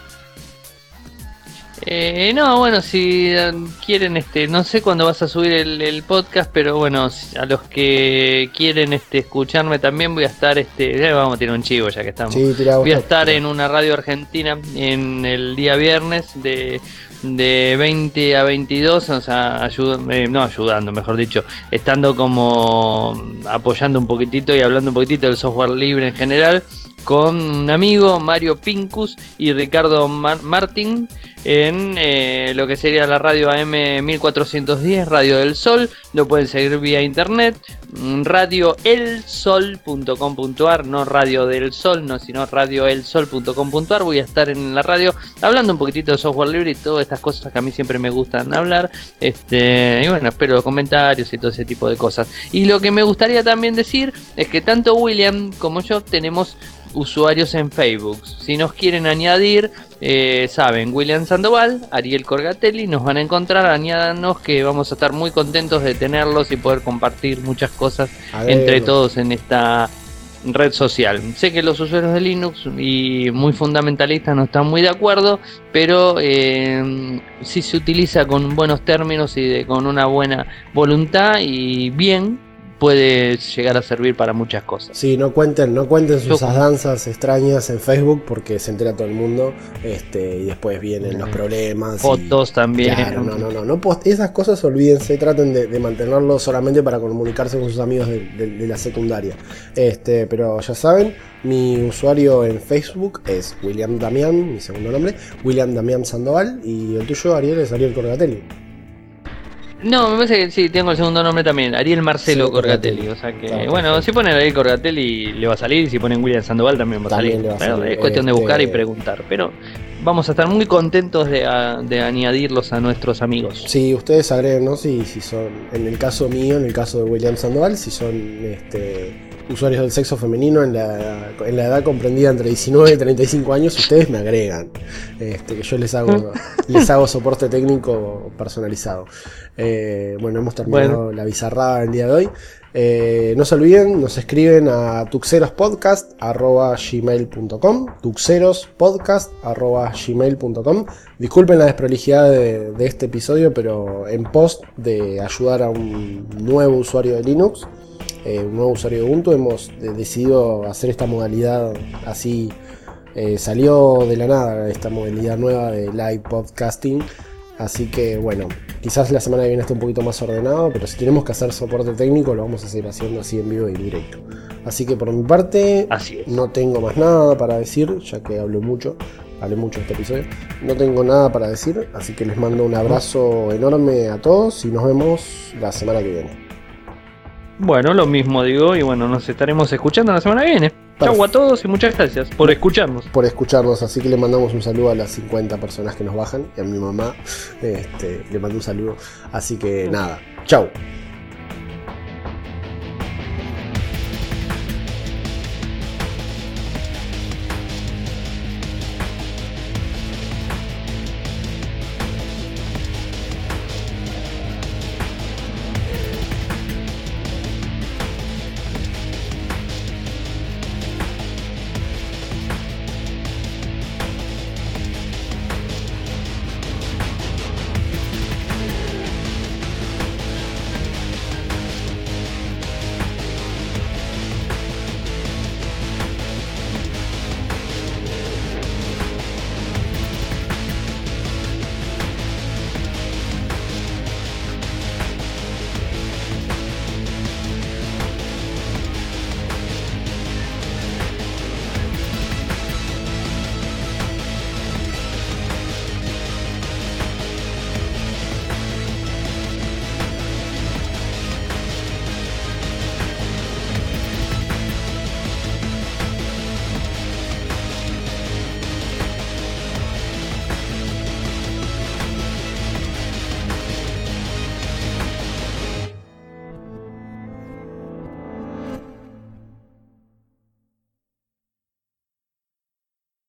Eh, no, bueno, si quieren, este, no sé cuándo vas a subir el, el podcast, pero bueno, a los que quieren este, escucharme también voy a estar, este, ya vamos a tirar un chivo ya que estamos. Sí, tira, voy a estar tira. en una radio argentina en el día viernes de, de veinte a veintidós, o sea, ayud, eh, no ayudando, mejor dicho, estando como apoyando un poquitito y hablando un poquitito del software libre en general, con un amigo, Mario Pincus y Ricardo Mar- Martín, en eh, lo que sería la radio A M mil cuatrocientos diez, Radio del Sol. Lo pueden seguir vía internet, radio el sol punto com punto a r, no Radio del Sol, no, sino radio el sol punto com punto a r. Voy a estar en la radio hablando un poquitito de software libre y todas estas cosas que a mí siempre me gustan hablar. Este, y bueno, espero comentarios y todo ese tipo de cosas. Y lo que me gustaría también decir es que tanto William como yo tenemos usuarios en Facebook. Si nos quieren añadir, eh, saben, William Sandoval, Ariel Corgatelli, nos van a encontrar, añádanos, que vamos a estar muy contentos de tenerlos y poder compartir muchas cosas entre todos en esta red social. Sé que los usuarios de Linux y muy fundamentalistas no están muy de acuerdo, pero eh, si se utiliza con buenos términos y de, con una buena voluntad y bien, puede llegar a servir para muchas cosas. Sí, no cuenten, no cuenten sus Yo, danzas extrañas en Facebook porque se entera todo el mundo, este, y después vienen los problemas. Fotos y, también. Claro, no, no, no, no post, esas cosas olvídense, traten de, de mantenerlo solamente para comunicarse con sus amigos de, de, de la secundaria. Este, pero ya saben, mi usuario en Facebook es William Damián, mi segundo nombre, William Damián Sandoval, y el tuyo, Ariel, es Ariel Corgatelli. No, me parece que sí, tengo el segundo nombre también, Ariel Marcelo sí, Corgatelli, o sea que, claro, bueno, perfecto. Si ponen Ariel Corgatelli le va a salir, si ponen William Sandoval también va a también salir, va a salir. Pero es cuestión este... de buscar y preguntar, pero vamos a estar muy contentos de, a, de añadirlos a nuestros amigos. Sí, ustedes agréguenos si, si son, en el caso mío, en el caso de William Sandoval, si son este, usuarios del sexo femenino en la, en la edad comprendida entre diecinueve y treinta y cinco años, ustedes me agregan, este, que yo les hago, les hago soporte técnico personalizado. Eh, bueno, hemos terminado bueno. la bizarrada el día de hoy. Eh, no se olviden, nos escriben a tuxerospodcast arroba gmail punto com, tuxerospodcast arroba gmail punto com. Disculpen la desprolijidad de, de este episodio, pero en post de ayudar a un nuevo usuario de Linux, eh, un nuevo usuario de Ubuntu, hemos de, decidido hacer esta modalidad así. Eh, salió de la nada esta modalidad nueva de live podcasting. Así que bueno, quizás la semana que viene esté un poquito más ordenado, pero si tenemos que hacer soporte técnico lo vamos a seguir haciendo así en vivo y en directo. Así que por mi parte no tengo más nada para decir, ya que hablo mucho, hablé mucho en este episodio. No tengo nada para decir, así que les mando un abrazo enorme a todos y nos vemos la semana que viene. Bueno, lo mismo digo, y bueno, nos estaremos escuchando la semana que viene. Chau a todos y muchas gracias por escucharnos. Por escucharnos, así que le mandamos un saludo a las cincuenta personas que nos bajan y a mi mamá este, le mando un saludo. Así que nada, chau.